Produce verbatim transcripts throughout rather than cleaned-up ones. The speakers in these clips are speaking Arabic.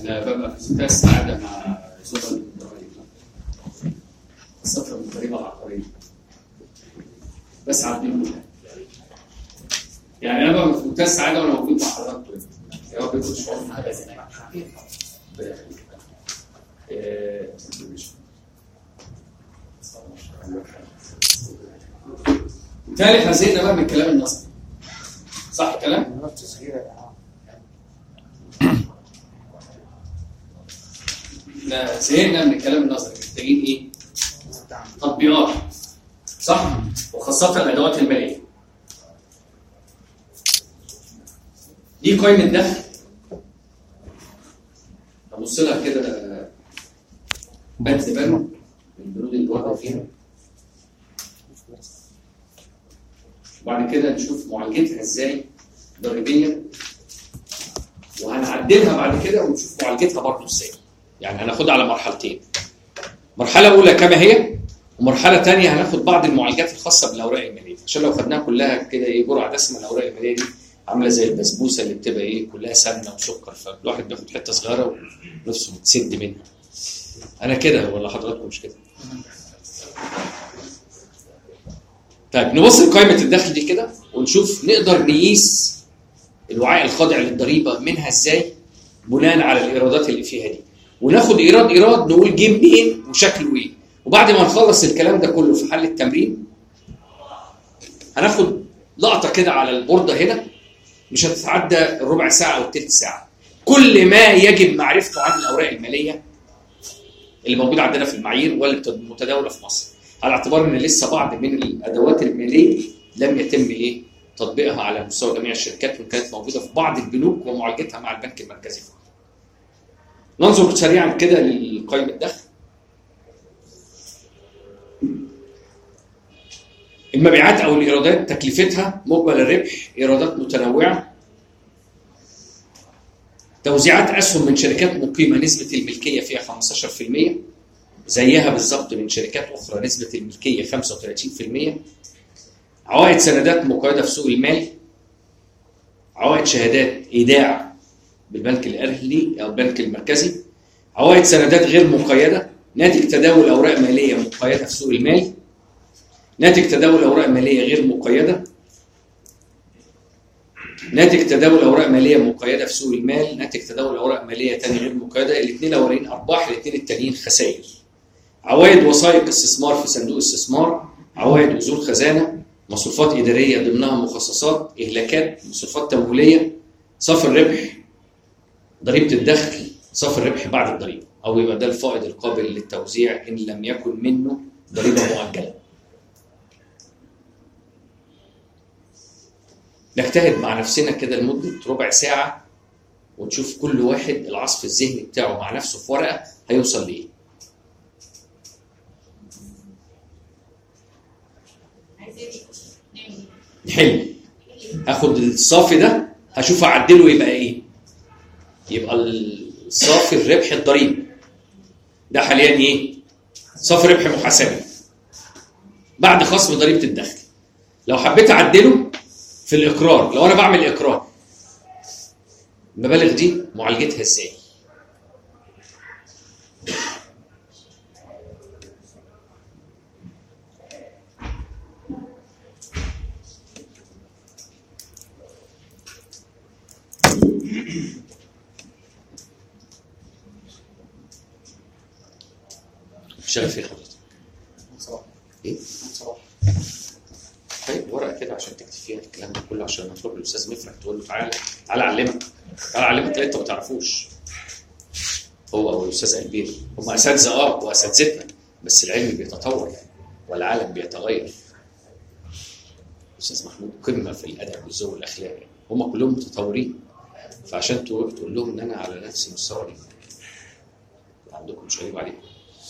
انا ببقى في منتهى السعاده مع زملاء الضرايب، خاصه من الضريبه العقاريه. بسعد بيهم يعني. انا ببقى في منتهى السعاده وانا موجود مع حضراتكم. يا رب يكون شعور معايا زي ما بالتالي احنا زهقنا بقى من الكلام النظري. صح الكلام؟ احنا زهقنا من الكلام النظري، محتاجين ايه؟ تطبيقات. صح؟ وخاصة الادوات المالية. دي قائمة دخل. ابص لها كده بند بند من البنود اللي واقعة فيها. وبعد كده نشوف معالجتها ازاي ضريبيا، وهنعدلها بعد كده ونشوف معالجتها برضه ازاي. يعني هناخدها على مرحلتين. مرحله اولى كما هي، ومرحله ثانيه هناخد بعض المعالجات الخاصه بالاوراق الماليه، عشان لو خدناها كلها كده ايه جرعه دسمه. الاوراق الماليه دي عامله زي البسبوسه اللي بتبقى ايه كلها سمنه وسكر، فالواحد بياخد حته صغيره ونفسه بتسد منها. انا كده ولا حضراتكم مش كده؟ طيب نبص لقائمه الدخل دي كده ونشوف نقدر نقيس الوعاء الخاضع للضريبه منها ازاي بناء على الايرادات اللي فيها دي، وناخد ايراد ايراد نقول جه منين وشكله ايه. وبعد ما نخلص الكلام ده كله في حل التمرين هناخد لقطه كده على البورده هنا مش هتتعدى الربع ساعه او الثلث ساعه. كل ما يجب معرفته عن الاوراق الماليه اللي موجوده عندنا في المعايير واللي متداوله في مصر، على اعتبار ان لسه بعض من الادوات الماليه لم يتم ايه تطبيقها على مستوى جميع الشركات، وان كانت موجوده في بعض البنوك ومعالجتها مع البنك المركزي فقط. ننظر سريعا كده لقائمه الدخل. المبيعات او الايرادات تكلفتها، مقبل الربح، ايرادات متنوعه، توزيعات اسهم من شركات مقيمه نسبه الملكيه فيها خمستاشر بالمئة زيها بالظبط من شركات اخرى نسبه الملكيه خمسة وثلاثين بالمئة، عوائد سندات مقيده في سوق المال، عوائد شهادات ايداع بالبنك الاهلي او البنك المركزي، عوائد سندات غير مقيده، ناتج تداول اوراق ماليه مقيده في سوق المال، ناتج تداول اوراق ماليه غير مقيده، ناتج تداول اوراق ماليه مقيده في سوق المال، ناتج تداول اوراق ماليه ثاني غير مقيده. الاثنين الاولين ارباح، الاثنين الثانيين خسائر. عوائد وثائق استثمار في صندوق استثمار، عوائد اصول خزانه، مصروفات اداريه ضمنها مخصصات، اهلاكات، مصروفات تمويليه، صافي الربح، ضريبه الدخل، صافي الربح بعد الضريبه، او يبقى ده الفائض القابل للتوزيع ان لم يكن منه ضريبه مؤجله. نجتهد مع نفسنا كده لمده ربع ساعه ونشوف كل واحد العصف الذهني بتاعه مع نفسه في ورقه هيوصل لايه. نحل. هاخد الصافي ده هشوف اعدله يبقى ايه. يبقى الصافي الربح الضريبي ده حاليا ايه؟ صافي ربح محاسبي بعد خصم ضريبه الدخل. لو حبيت اعدله في الاقرار، لو انا بعمل اقرار المبالغ دي معالجتها ازاي؟ شغال فيه حضرتك؟ صباح ايه؟ صباح طيب ورقه كده عشان تكتب فيها الكلام ده كله، عشان لما تروح للاستاذ مفرح تقول له تعالى تعالى اعلمك، تعالى اعلمك تلاقي انت ما تعرفوش. هو او الاستاذ البير هم اساتذه اه واساتذتنا، بس العلم بيتطور والعالم بيتغير. الاستاذ محمود قمه في الادب والذوق والاخلاق، هم كلهم متطورين، فعشان تروح تقول لهم ان انا على نفس مستوى عندكم مش غريب عليكم.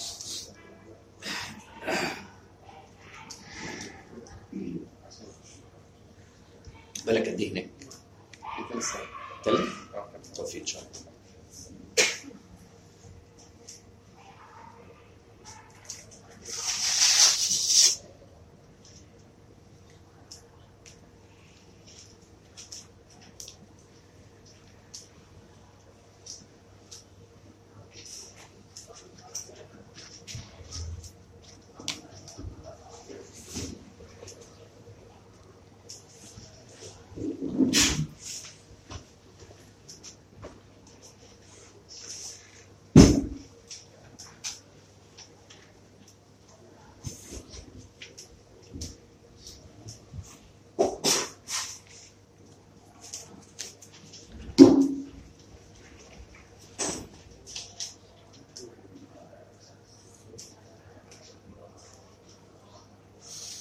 بالك قد ايه هناك؟ ثلاث؟ توفيق ان شاء الله.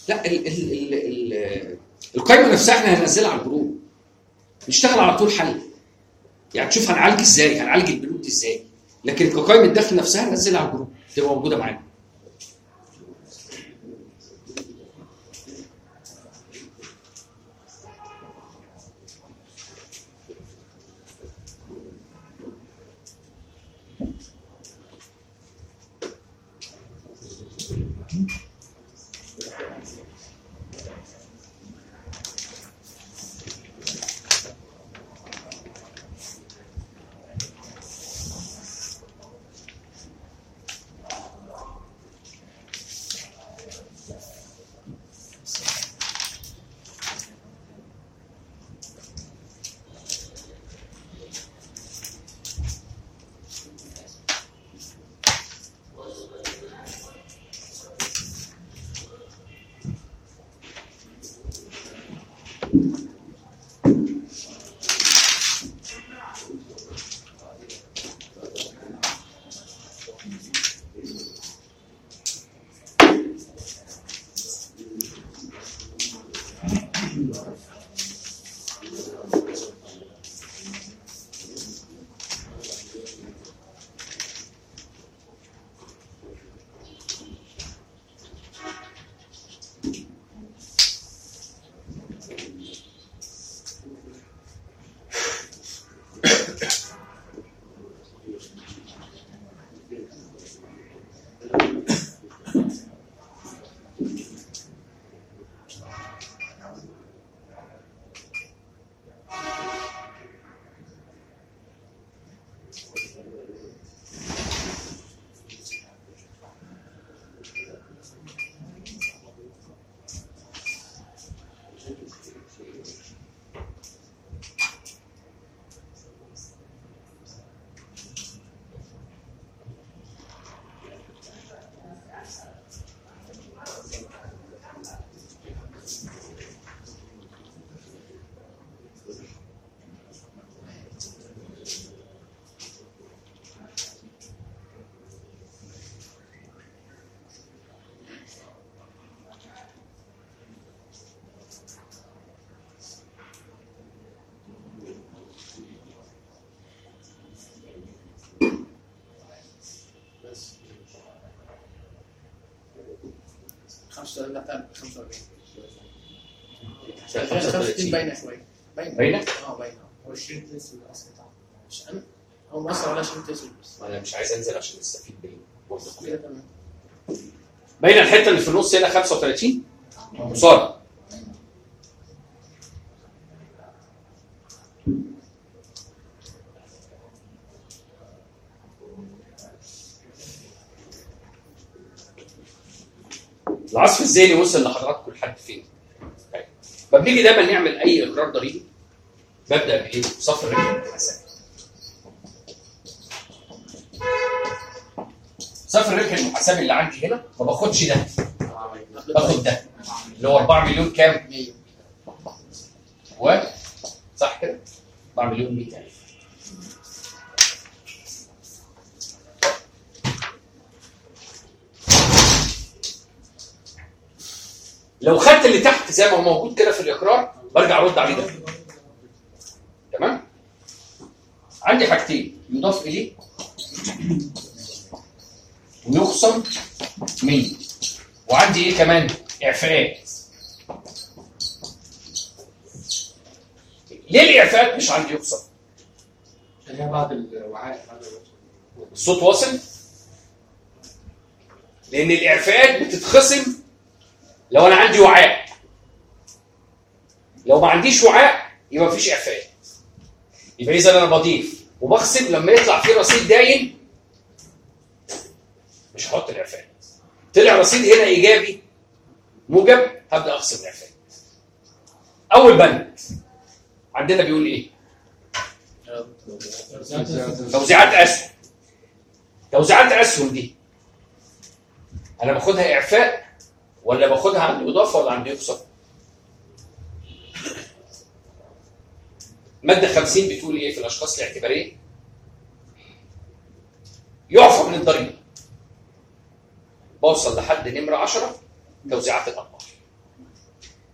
لا ال ال ال ال القائمه نفسها احنا هننزلها على الجروب، نشتغل على طول حل. يعني تشوف هنعالج ازاي، هنعالج البنود دي ازاي، لكن كقائمه الدخل نفسها ننزلها على الجروب تبقى موجوده معانا. خمسة لا خمسة وأربعين خمسة وثلاثين باينه شويه باينه باينه؟ اه باينه. هو عشرين تسوي الاصل بتاعه مش انا هو مؤثر على عشرين تسوي بس انا مش عايز انزل عشان استفيد بيه. كده تمام. باينه الحته اللي في النص هنا خمسة وثلاثين صار. العصف الذهني وصل لحضراتكم لحد فين؟ طيب ما بنيجي دايما نعمل اي اقرار ضريبي ببدا بايه؟ صف الربح المحاسبي. صف الربح المحاسبي اللي عندي هنا ما باخدش ده، باخد ده اللي هو أربعة مليون كام؟ مية و صح كده؟ أربعة مليون مئة ألف. لو خدت اللي تحت زي ما هو موجود كده في الاقرار برجع ارد عليه ده. تمام؟ عندي حاجتين يضاف اليه ويخصم مية، وعندي ايه كمان؟ اعفاءات. ليه الاعفاءات مش عندي يخصم؟ اللي هي بعد الوعاء بعد الصوت واصل؟ لان الاعفاءات بتتخصم لو انا عندي وعاء. لو ما عنديش وعاء يبقى مفيش اعفاء. يبقى اذا انا بضيف وبخصم لما يطلع فيه رصيد داين مش هحط الاعفاء. طلع رصيد هنا ايجابي موجب هبدا اخصم الاعفاء. اول بند عندنا بيقول ايه؟ توزيعات اسهم. توزيعات اسهم دي انا باخدها اعفاء ولا باخدها عند اضافه ولا عند يخصم؟ ماده خمسين بتقول ايه في الاشخاص الاعتباريه؟ يعفى من الضريبه. بوصل لحد نمره عشرة توزيعات الارباح.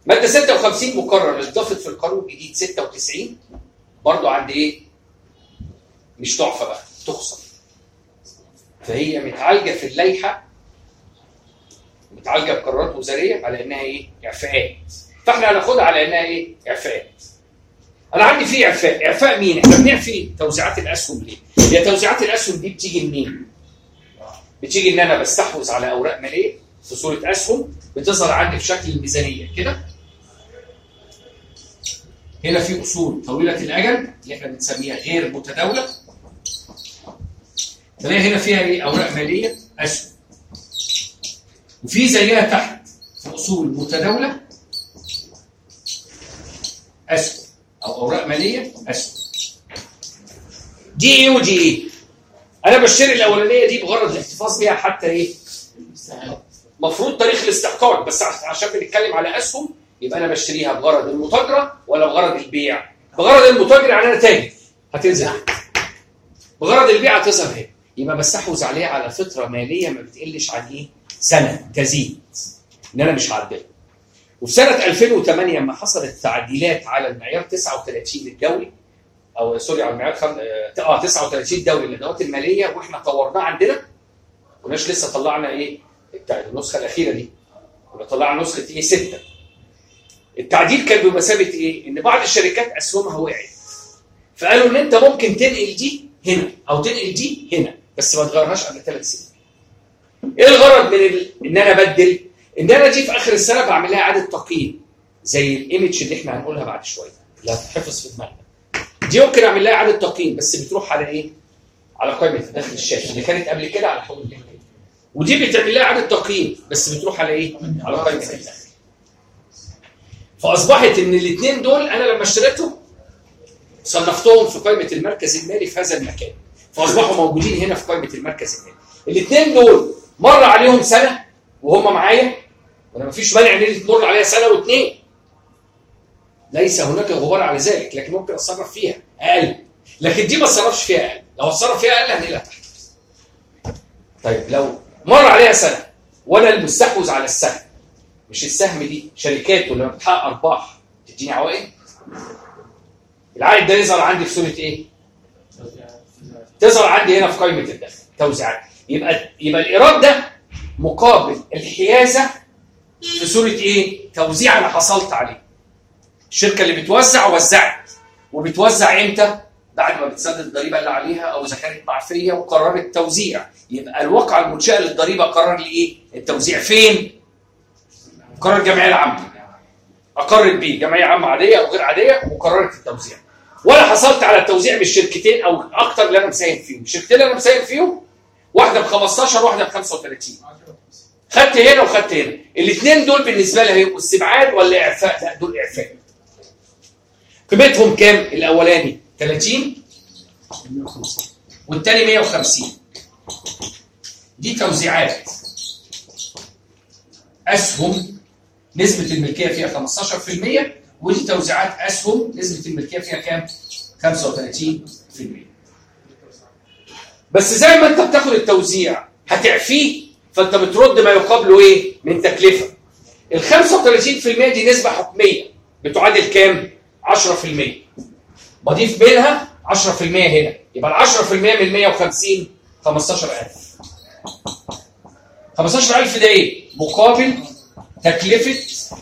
ماده ستة وخمسين مكرر اتضافت في القانون الجديد ستة وتسعين، برضه عند ايه؟ مش تحفه بقى، تخسر. فهي متعالجه في اللائحه، متعالجه بقرارات وزاريه على انها ايه؟ اعفاءات. فاحنا هناخدها على انها ايه؟ اعفاءات. انا عندي فيه اعفاء، اعفاء مين؟ احنا بنعفي توزيعات الاسهم ليه؟ هي توزيعات الاسهم دي بتيجي منين؟ بتيجي ان انا بستحوذ على اوراق ماليه في صوره اسهم بتظهر عندي في شكل الميزانيه كده. هنا في اصول طويله الاجل اللي احنا بنسميها غير متداوله. تلاقي هنا فيها ايه؟ اوراق ماليه اسهم. وفي زيها تحت في اصول متداوله اسهم او اوراق ماليه اسهم. دي ايه ودي ايه؟ انا بشتري الاولانيه دي بغرض الاحتفاظ بيها حتى ايه؟ مفروض تاريخ الاستحقاق، بس عشان بنتكلم على اسهم يبقى انا بشتريها بغرض المتاجره ولا بغرض البيع؟ بغرض المتاجر يعني انا تاجر هتنزل. بغرض البيع هتظهر هنا. يبقى بستحوذ عليها على فتره ماليه ما بتقلش عن ايه؟ سنه تزيد. ان انا مش هعدلها. وفي سنه ألفين وثمانية لما حصلت تعديلات على المعيار تسعة وثلاثين الدولي او سوري على المعيار خم... اه تسعة وثلاثين الدولي للادوات الماليه واحنا طورناه عندنا. ما كناش لسه طلعنا ايه؟ النسخه الاخيره دي. كنا طلعنا نسخه ايه؟ ستة. التعديل كان بمثابه ايه؟ ان بعض الشركات اسهمها وقعت. فقالوا ان انت ممكن تنقل دي هنا او تنقل دي هنا بس ما تغيرهاش قبل ثلاث سنين. ايه الغرض من ال... ان انا ابدل؟ ان انا دي في اخر السنه بعمل لها اعاده تقييم زي الايمج اللي احنا هنقولها بعد شويه اللي هتتحفظ في دماغنا. دي ممكن اعمل لها اعاده تقييم بس بتروح على ايه؟ على قائمه داخل الشاشه اللي كانت قبل كده على حقوق الملكيه. ودي بتعمل لها اعاده تقييم بس بتروح على ايه؟ على قائمه الداخل. فاصبحت ان الاثنين دول انا لما اشتريتهم صنفتهم في قائمه المركز المالي في هذا المكان. فاصبحوا موجودين هنا في قائمه المركز المالي. الاثنين دول مر عليهم سنه وهم معايا وانا مفيش مانع ان تمر عليها سنه واثنين. ليس هناك غبار على ذلك، لكن ممكن اتصرف فيها اقل. لكن دي ما اتصرفش فيها اقل، لو اتصرف فيها اقل هنقلها تحت. طيب لو مر عليها سنه وانا المستحوذ على السهم، مش السهم دي شركاته لما بتحقق ارباح تديني عوائد. العائد ده يظهر عندي في صوره ايه؟ تظهر عندي هنا في قائمه الدخل توزيعات. يبقى يبقى الايراد ده مقابل الحيازه في صوره ايه؟ توزيع انا حصلت عليه. الشركه اللي بتوزع وزعت، وبتوزع امتى؟ بعد ما بتسدد الضريبه اللي عليها او اذا كانت معفيه وقررت توزيع. يبقى الواقعه المنشاه للضريبه قرر لي ايه؟ التوزيع فين؟ قرر الجمعيه العامه. اقرت بيه جمعيه عامه عاديه او غير عاديه وقررت التوزيع. وانا حصلت على التوزيع من الشركتين او اكتر اللي انا مساهم فيهم. الشركتين اللي انا مساهم فيهم واحده ب خمستاشر وواحده ب خمسة وثلاثين. خدت هنا وخدت هنا. الاثنين دول بالنسبه لي هيبقوا استبعاد ولا اعفاء؟ لا دول اعفاء. قيمتهم كام؟ الاولاني ثلاثين والثاني مية وخمسين. دي توزيعات اسهم نسبه الملكيه فيها خمستاشر بالمية، ودي توزيعات اسهم نسبه الملكيه فيها كام؟ خمسة وثلاثين بالمية. بس زي ما انت بتاخد التوزيع هتعفيه، فانت بترد ما يقابله ايه؟ من تكلفه. ال خمسة وثلاثين بالمية دي نسبه حكميه بتعادل كام؟ عشرة بالمية. بضيف منها عشرة بالمية هنا، يبقى ال عشرة بالمية من مية وخمسين خمستاشر ألف. خمستاشر ألف ده ايه؟ مقابل تكلفه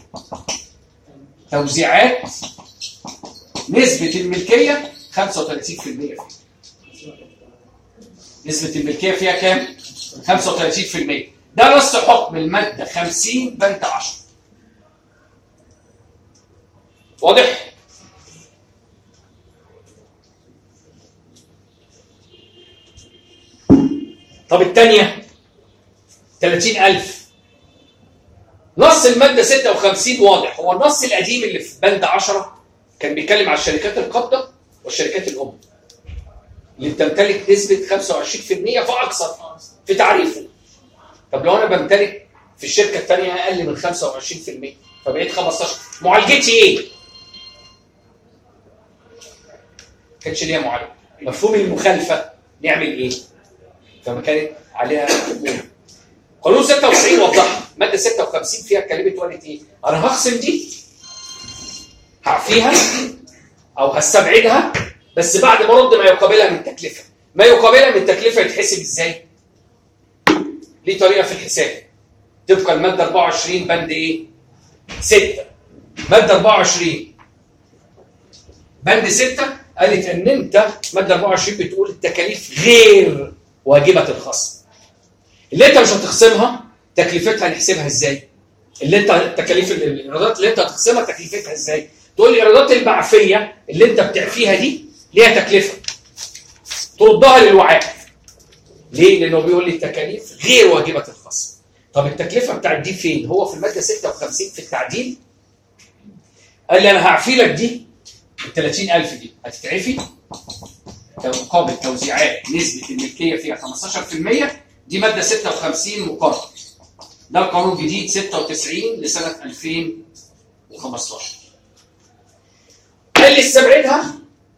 توزيعات نسبه الملكيه خمسة وثلاثين بالمية فيها. نسبه الملكيه فيها كام؟ خمسة وثلاثين بالمية. ده نص حكم الماده خمسين بند عشرة. واضح؟ طب الثانيه ثلاثين ألف. نص الماده ستة وخمسين واضح. هو النص القديم اللي في بند عشرة كان بيتكلم على الشركات القابضه والشركات الام اللي بتمتلك نسبه خمسة وعشرين بالمية فاكثر في تعريفه. طب لو انا بمتلك في الشركه الثانيه اقل من خمسة وعشرين بالمية فبقيت خمستاشر، معالجتي ايه؟ ما كانش ليها معالجه. مفهوم المخالفه نعمل ايه؟ فما كانت عليها حكومه. قانون ستة وتسعين وضحها. ماده ستة وخمسين فيها اتكلمت وقالت ايه؟ انا هخصم دي هعفيها او هستبعدها، بس بعد ما ارد ما يقابلها من تكلفه. ما يقابلها من تكلفه يتحسب ازاي؟ ليه طريقه في الحساب تبقى الماده أربعة وعشرين بند ايه؟ ستة. ماده أربعة وعشرين بند ستة قالت ان انت ماده أربعة وعشرين بتقول التكاليف غير واجبه الخصم. اللي انت مش هتخصمها تكلفتها نحسبها ازاي؟ اللي انت التكاليف الايرادات اللي انت هتخصمها تكلفتها ازاي؟ تقول لي الايرادات المعفيه اللي انت بتعفيها دي ليها تكلفه. تردها للوعاء. ليه؟ لانه بيقول لي التكاليف غير واجبه الخصم. طب التكلفه بتاعت دي فين؟ هو في الماده ستة وخمسين في التعديل قال لي انا هعفي لك دي ال ثلاثين ألف دي هتتعفي مقابل توزيعات نسبه الملكيه فيها خمستاشر في المية. دي ماده ستة وخمسين مقرر. ده القانون الجديد ستة وتسعين لسنه ألفين وخمستاشر. قال لي استبعدها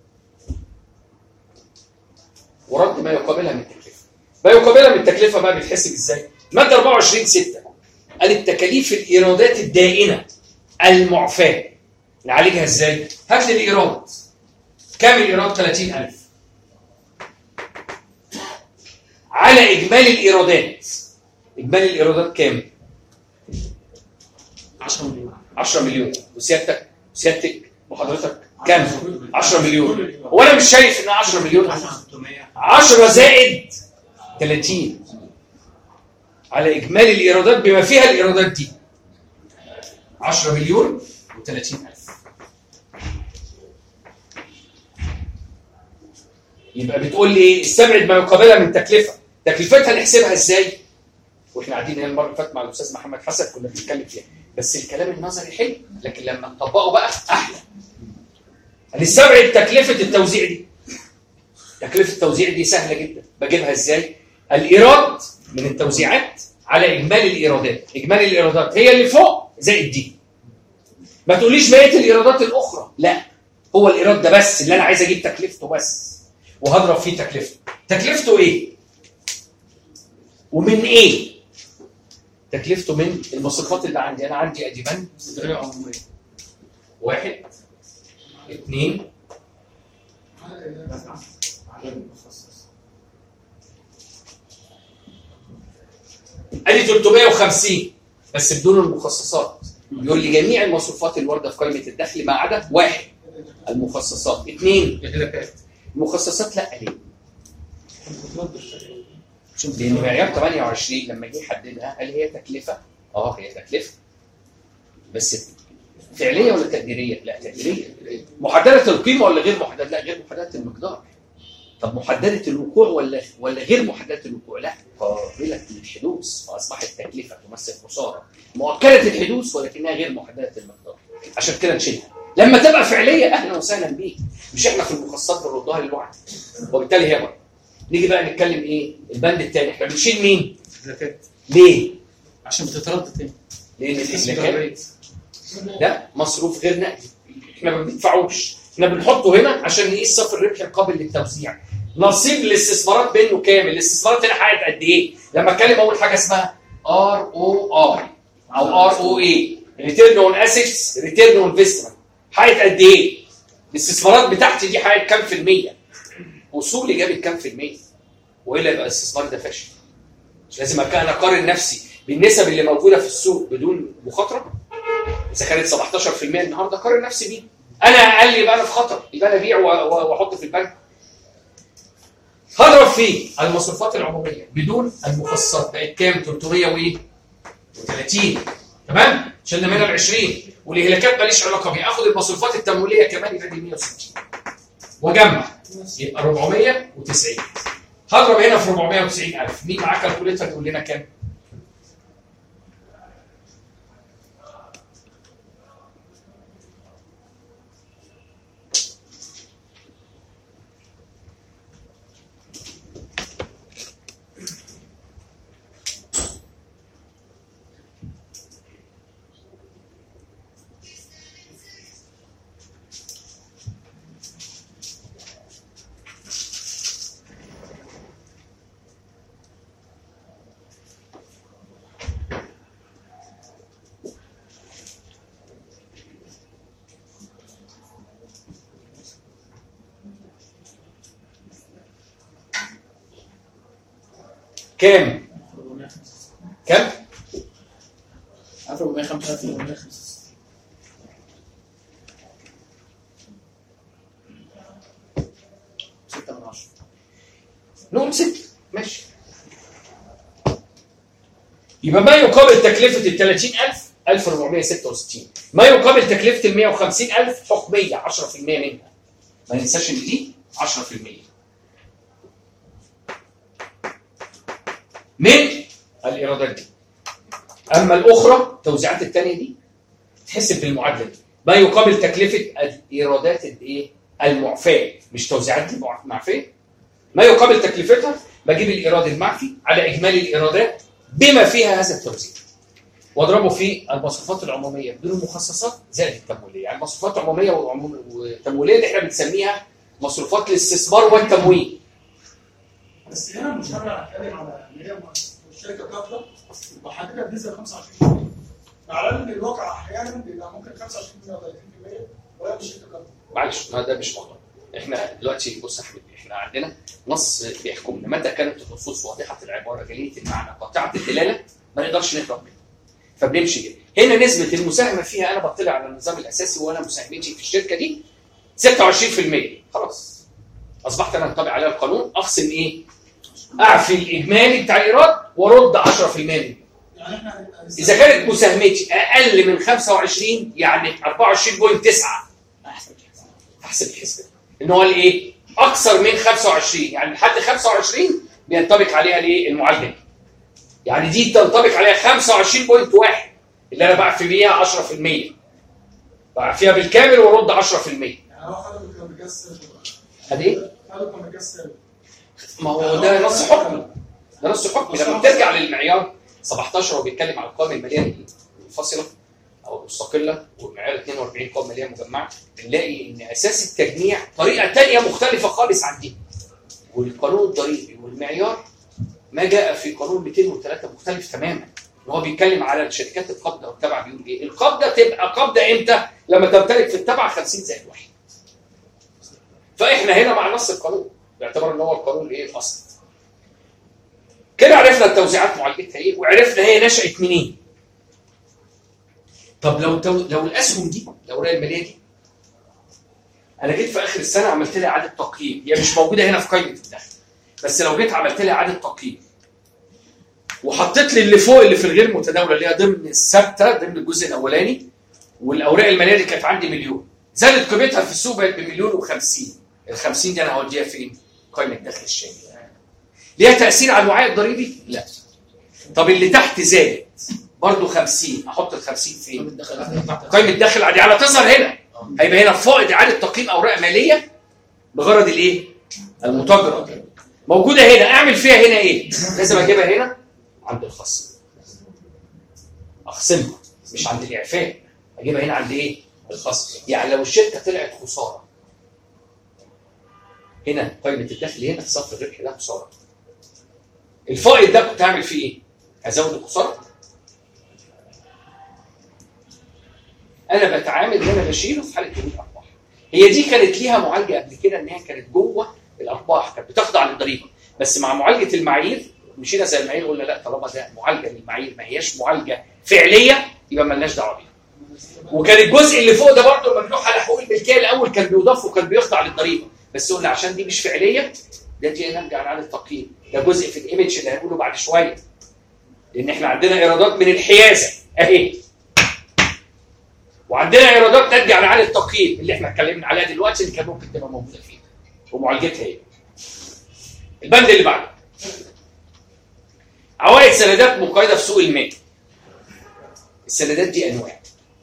ورد ما يقابلها من التكلفه. ما يقابلها من التكلفه بقى بيتحسب ازاي؟ ماده أربعة وعشرين ستة قال التكاليف الايرادات الدائنه المعفاه نعالجها ازاي؟ هات لي الايراد. كام الايراد؟ ثلاثين ألف على اجمالي الايرادات. اجمالي الايرادات كام؟ عشرة مليون. عشرة مليون. وسيادتك وسيادتك وحضرتك كام؟ عشرة مليون. هو انا مش شايف ان عشرة مليون؟ عشرة زائد ثلاثين على اجمالي الايرادات بما فيها الايرادات دي عشرة مليون وثلاثين ألف. يبقى بتقول لي استبعد ما يقابلها من تكلفه. تكلفتها نحسبها ازاي؟ واحنا قاعدين هنا المره اللي فاتت مع الاستاذ محمد حسن كنا بنتكلم فيها، بس الكلام النظري حلو لكن لما نطبقه بقى احلى. هنستبعد تكلفه التوزيع دي. تكلفه التوزيع دي سهله جدا، بجيبها ازاي؟ الايراد من التوزيعات على اجمالي الايرادات. اجمالي الايرادات هي اللي فوق زائد دي. ما تقوليش بقيه الايرادات الاخرى، لا، هو الايراد ده بس اللي انا عايز اجيب تكلفته بس وهضرب فيه تكلفته. تكلفته ايه؟ ومن ايه؟ تكلفته من المصروفات اللي عندي. انا عندي ادي بند واحد اثنين ادي ثلاثمائة وخمسين بس بدون المخصصات. يقول لي جميع المصروفات الوارده في قائمه الدخل ما عدا واحد المخصصات. اثنين المخصصات لا. ليه؟ شوف لان معيار ثمانية وعشرين لما جه يحددها قال هي تكلفه. اه هي تكلفه بس فعليه ولا تقديريه؟ لا تقديريه. محدده القيمه ولا غير محدده؟ لا غير محدده المقدار. طب محدده الوقوع ولا ولا غير محدده الوقوع؟ لا قابله للحدوث. فاصبحت تكلفه تمثل خساره مؤكده الحدوث ولكنها غير محدده المقدار. عشان كده نشيلها. لما تبقى فعليه اهلا وسهلا بيك. مش احنا في المخصصات بنردها للوعي وبالتالي هي بقى. نيجي بقى نتكلم ايه؟ البند الثاني احنا بنشيل مين؟ زكاه. ليه؟ عشان بتترد تاني. لان الاستهلاكات ده مصروف غير نقدي. احنا ما بندفعوش. احنا بنحطه هنا عشان نقيس صافي الربح القابل للتوزيع. نصيب الاستثمارات منه كام؟ الاستثمارات هنا حققت قد ايه؟ لما اتكلم اول حاجه اسمها ار او اي او ار او اي ريتيرن اون اسيتس ريتيرن اون انفستمنت. حققت قد ايه؟ الاستثمارات بتاعتي دي حققت كام في المية؟ اصولي جابت كام في المية؟ والا يبقى الاستثمار ده فاشل. مش لازم انا اقارن نفسي بالنسب اللي موجوده في السوق بدون مخاطره. اذا كانت سبعتاشر في المية النهارده اقارن نفسي بيه. انا اقل يبقى انا في خطر، يبقى انا ابيع واحط في البنك. هضرب فيه المصروفات العموميه بدون المخصصات بقت كام؟ ثلاثمائة وثلاثين. تمام؟ شلنا منها ال عشرين والاهلاكات ماليش علاقه بيها. اخد المصروفات التمويليه كمان يبقى دي مية وستين واجمع يبقى أربعمائة وتسعين. هضرب هنا في أربعمائة وتسعين ألف. مين معاه كالكوليتر يقول لنا كام؟ كام؟ كام؟ ألف وأربعمية وخمسة ألف وأربعمية وخمسة ستة من عشرة. نقول ستة ماشي. يبقى ما يقابل تكلفة ال ثلاثين ألف ألف وأربعمية وستة وستين، ما يقابل تكلفة ال مية وخمسين ألف حكمية عشرة في المية منها. ما ننساش ان دي عشرة في المية من الايرادات دي. اما الاخرى التوزيعات الثانيه دي تحسب بالمعادله دي. ما يقابل تكلفه الايرادات الايه؟ المعفاه، مش توزيعات المعفاه. ما يقابل تكلفتها بجيب الايراد المعفي على اجمالي الايرادات بما فيها هذا التوزيع، واضربه في المصروفات العموميه بدون المخصصات زائد التمويليه. يعني المصروفات العموميه والتمويليه اللي احنا بنسميها مصروفات الاستثمار والتمويل. بس هنا المشرع اتكلم على ان هي الشركه كافله وحددها بنسبه خمسة وعشرين بالمية. على ان الواقع احيانا بيبقى ممكن خمسة وعشرين بالمية و ثلاثين بالمية وهي مش شركه كافله. معلش ما ده مش موضوع. احنا دلوقتي بص يا حبيبي، احنا عندنا نص بيحكمنا، متى كانت النصوص واضحه العباره جليه المعنى قاطعه الدلاله ما نقدرش نهرب منها. فبنمشي كده. هنا نسبه المساهمه فيها انا بطلع على النظام الاساسي وانا مساهمتي في الشركه دي ستة وعشرين بالمية. خلاص اصبحت انا انطبق عليها القانون. اقسم ايه؟ اعفي الاجمالي بتاع الايراد وارد عشرة في المية منه. يعني احنا اذا كانت مساهمتي اقل من خمسة وعشرين يعني أربعة وعشرين فاصلة تسعة احسن احسب الحسبه ان هو الايه؟ اكثر من خمسة وعشرين، يعني لحد خمسة وعشرين بينطبق عليها الايه؟ المعادله دي. يعني دي تنطبق عليها خمسة وعشرين فاصلة واحد اللي انا بعفي بيها عشرة في المية. بعفيها بالكامل وارد عشرة في المية. يعني هو خدوا كان مكسر ادي ايه؟ خدوا كان مكسر. ما هو ده نص حكمي. ده نص حكمي. لما بترجع للمعيار سبعتاشر هو بيتكلم على القوائم الماليه المنفصله او المستقله، والمعيار اثنين وأربعين قوائم ماليه مجمعه، بنلاقي ان اساس التجميع طريقه ثانيه مختلفه خالص عن دي. والقانون الضريبي والمعيار ما جاء في قانون مئتين وثلاثة مختلف تماما. هو بيتكلم على الشركات القابضه والتابعه. بيقول ايه؟ القابضه تبقى قابضه امتى؟ لما تمتلك في التابعه خمسين زائد واحد. فاحنا هنا مع نص القانون باعتبار ان هو القانون الايه؟ الاصل. كده عرفنا التوزيعات معالجتها ايه، وعرفنا هي نشأت منين. طب لو تو... لو الاسهم دي الاوراق الماليه دي انا جيت في اخر السنه عملت لها اعاده تقييم، هي مش موجوده هنا في قائمه الدخل، بس لو جيت عملت لها اعاده تقييم وحطيت لي اللي فوق اللي في الغير متداوله اللي هي ضمن الثابته ضمن الجزء الاولاني، والاوراق الماليه دي كانت عندي مليون، زادت قيمتها في السوق بقت بمليون وخمسين. ال خمسين دي انا هوديها فين؟ قائمه الدخل الشامل. ليها تاثير على الوعاء الضريبي؟ لا. طب اللي تحت زادت برضه خمسين، احط ال خمسين فين؟ قائمه الدخل عادي على تظهر هنا. هيبقى هنا فائض اعاده تقييم اوراق ماليه بغرض الايه؟ المتاجره. موجوده هنا، اعمل فيها هنا ايه؟ لازم اجيبها هنا عند الخصم. اخصمها مش عند الاعفاء، اجيبها هنا عند ايه؟ الخصم. يعني لو الشركه طلعت خساره هنا قائمه الدخل هنا صف الربح ده خساره. الفائض ده كنت هعمل فيه ايه؟ هزود الخساره؟ انا بتعامل ان انا بشيله في حاله وجود ارباح. هي دي كانت ليها معالجه قبل كده ان هي كانت جوه الارباح، كانت بتخضع للضريبه، بس مع معالجه المعايير مشينا زي المعايير قلنا لا، طالما ده معالجه للمعايير ما هياش معالجه فعليه يبقى مالناش دعوه بيها. وكان الجزء اللي فوق ده برضه ممنوع على حقوق الملكيه الاول كان بيضاف وكان بيخضع للضريبه، بس قلنا عشان دي مش فعليه ده دي نرجع على التقييم، ده جزء في الايمج اللي هنقوله بعد شويه. لان احنا عندنا ايرادات من الحيازه اهي، وعندنا ايرادات ترجع لعالي التقييم اللي احنا اتكلمنا عليها دلوقتي اللي كان ممكن تبقى موجوده فيها ومعالجتها ايه. البند اللي بعده عوائد سندات مقيده في سوق المال. السندات دي انواع.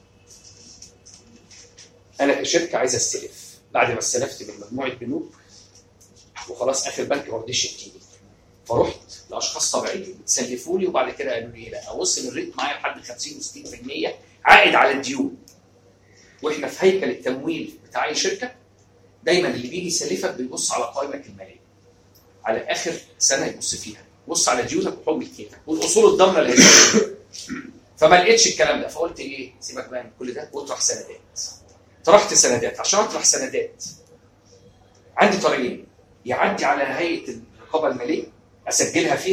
انا كشركه عايز استلف، بعد ما استلفت من مجموعه بنوك وخلاص اخر بنك ما رضيش يديني، فرحت لاشخاص طبيعيين سلفوا لي وبعد كده قالوا لي لا اوصل الريت معايا لحد خمسين وستين بالمية عائد على الديون. واحنا في هيكل التمويل بتاع اي شركه دايما اللي بيجي يسلفك بيبص على قائمه الماليه على اخر سنه، يبص فيها بص على ديونك وحقوق ملكيتك والاصول الضامنه اللي هي. فما لقيتش الكلام ده، فقلت ايه سيبك بقى من كل ده واطرح سندات. طرحت سندات. عشان اطرح سندات عندي طريقين، يعدي على هيئه الرقابه الماليه اسجلها فيها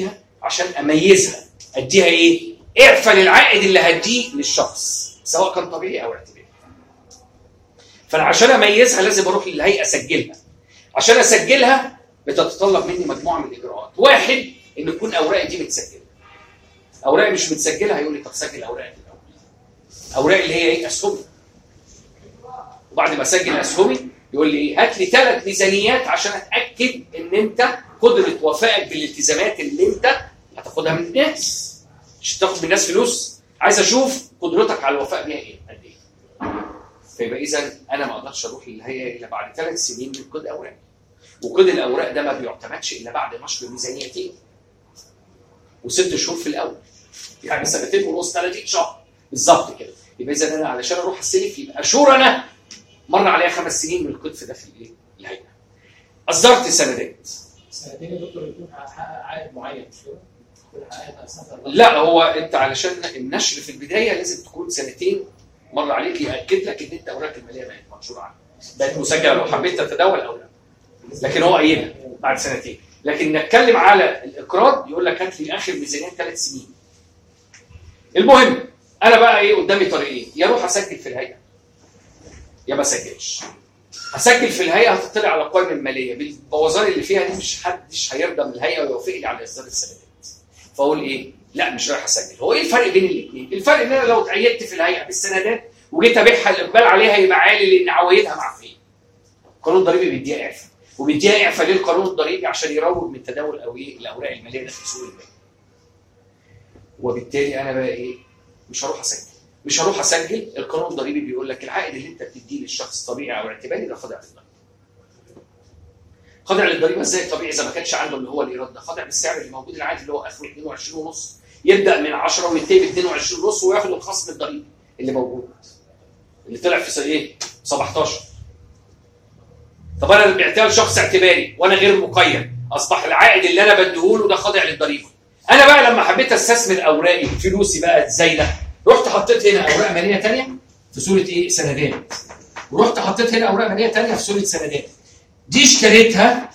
عشان اميزها اديها ايه؟ اعفى للعائد اللي هديه للشخص سواء كان طبيعي او اعتباري. فانا عشان اميزها لازم اروح للهيئه اسجلها. عشان اسجلها بتتطلب مني مجموعه من الاجراءات. واحد ان تكون اوراقي دي متسجله. اوراقي مش متسجله هيقول لي طب سجل اوراقك الاول. اوراقي اللي هي ايه؟ اسهمي. وبعد ما اسجل اسهمي يقول لي ايه؟ هات لي ثلاث ميزانيات عشان اتاكد ان انت قدره وفائك بالالتزامات اللي انت هتاخدها من الناس. مش تاخد من الناس فلوس، عايز اشوف قدرتك على الوفاء بيها ايه؟ قد ايه؟ فيبقى اذا انا ما اقدرش اروح للهيئه الا بعد ثلاث سنين من كود اوراق. وكود الاوراق ده ما بيعتمدش الا بعد نشر ميزانيتين. وست شهور في الاول. يعني سنتين ونص ثلاثين شهر بالظبط كده. يبقى اذا انا علشان اروح استلف يبقى شور انا مر عليها خمس سنين من الكود في داخل الايه؟ الهيئه. اصدرت سندات. سنتين يا دكتور يكون حقق عائد معين مش كده؟ لا هو انت علشان النشر في البدايه لازم تكون سنتين مر عليك ياكد لك ان انت اوراقك الماليه بقت منشوره عنك. بقت مسجله لو حبيت تتداول او لا. لكن هو قايلها بعد سنتين. لكن نتكلم على الاقراض يقول لك هات لي اخر ميزانيه ثلاث سنين. المهم انا بقى ايه قدامي طريقين، يا اروح اسجل في الهيئه يا ما اسجلش. هسجل في الهيئه هتطلع على القائمه الماليه بالبوظان اللي فيها دي، مش حدش هيرضى من الهيئه ويوافق لي على اصدار السندات. فاقول ايه؟ لا مش رايح اسجل. هو ايه الفرق بين الاثنين؟ الفرق ان انا لو اتعيدت في الهيئه بالسندات وجيت ابيعها الاقبال عليها يبقى عالي لان عوايدها معفيه. القانون الضريبي بيديها اعفاء، وبيديها اعفاء للقانون الضريبي عشان يروج من تداول او ايه الاوراق الماليه داخل سوق المال. وبالتالي انا بقى ايه؟ مش هروح اسجل. مش هروح اسجل. القانون الضريبي بيقول لك العائد اللي انت بتديه للشخص طبيعي او اعتباري ده خاضع للضريبه. خاضع للضريبه ازاي طبيعي اذا ما كانش عنده اللي هو الايراد ده؟ خاضع بالسعر اللي موجود العادي اللي هو اخره اثنين وعشرين ونص. يبدا من عشرة وينتهي ب اثنين وعشرين ونص وياخد الخصم الضريبي اللي موجود. اللي طلع في ايه؟ سبعتاشر. طب انا بعتها لشخص اعتباري وانا غير مقيد، اصبح العائد اللي انا بديهوله ده خاضع للضريبه. انا بقى لما حبيت استثمر اوراقي فلوسي بقى ازاي ده؟ رحت حطيت هنا اوراق ماليه ثانيه في صوره ايه؟ سندات. ورحت حطيت هنا اوراق ماليه ثانيه في صوره سندات. دي اشتريتها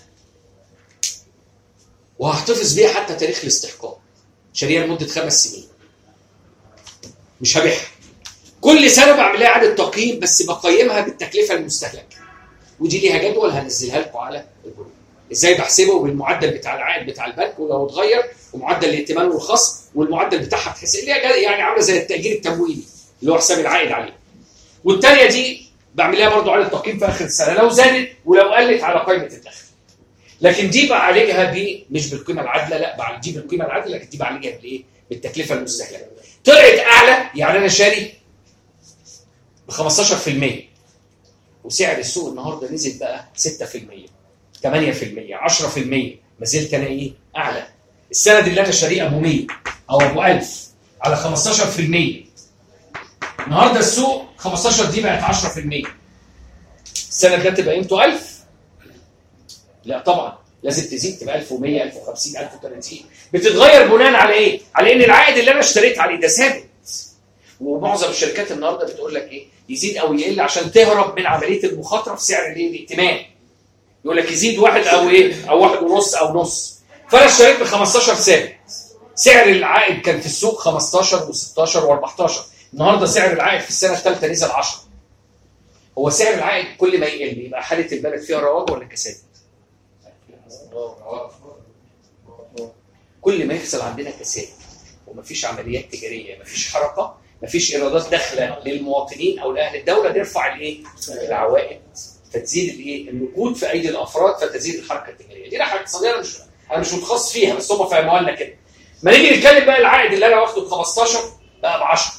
وهحتفظ بيها حتى تاريخ الاستحقاق. شاريها لمده خمس سنين. مش هبيعها. كل سنه بعمل لها اعاده تقييم بس بقيمها بالتكلفه المستهلكه. ودي ليها جدول هنزلها لكم على الجروب. ازاي بحسبه بالمعدل بتاع العائد بتاع البنك ولو اتغير ومعدل الائتمان والخصم والمعدل بتاعها بتحسب اللي هي يعني عامله زي التاجير التمويلي اللي هو حساب العائد عليه. والثانيه دي بعمل لها برضه على التقييم في اخر السنه لو زادت ولو قلت على قائمه الدخل. لكن دي بعالجها ب مش بالقيمه العادله، لا بعالج دي بالقيمه العادله، لكن دي بعالجها بالايه؟ بالتكلفه المستهلكه. طلعت اعلى يعني انا شاري ب خمستاشر في المية وسعر السوق النهارده نزل بقى ستة في المية ثمانية في المية عشرة في المية، ما زلت انا ايه؟ اعلى. السند اللي انا شاريه ابو مية او ابو ألف على خمستاشر في المية. النهارده السوق خمستاشر دي بقت عشرة في المية. السند ده تبقى قيمته ألف؟ لا طبعا لازم تزيد تبقى ألف ومية ألف وخمسين ألف وثلاثين. بتتغير بناء على ايه؟ على ان العائد اللي انا اشتريت عليه ده ثابت. ومعظم الشركات النهارده بتقول لك ايه؟ يزيد او يقل عشان تهرب من عمليه المخاطره في سعر الايه؟ الائتمان. يقول لك يزيد واحد او ايه؟ او واحد ونص او نص. فانا اشتريت ب خمستاشر ثابت. سعر العائد كان في السوق خمستاشر وستاشر واربعتاشر. النهارده سعر العائد في السنه الثالثه نزل عشرة. هو سعر العائد كل ما يقل يبقى حاله البلد فيها رواج ولا كساد؟ كل ما يحصل عندنا كساد ومفيش عمليات تجاريه، مفيش حركه، مفيش ايرادات داخله للمواطنين او لاهل الدوله، نرفع الايه؟ العوائد فتزيد الايه؟ النقود في ايدي الافراد فتزيد الحركه التجاريه. دي ناحيه اقتصاديه انا مش انا مش متخصص فيها بس هم فهموها لنا كده. ما نيجي نتكلم بقى العائد اللي انا واخده ب خمستاشر بقى ب عشرة.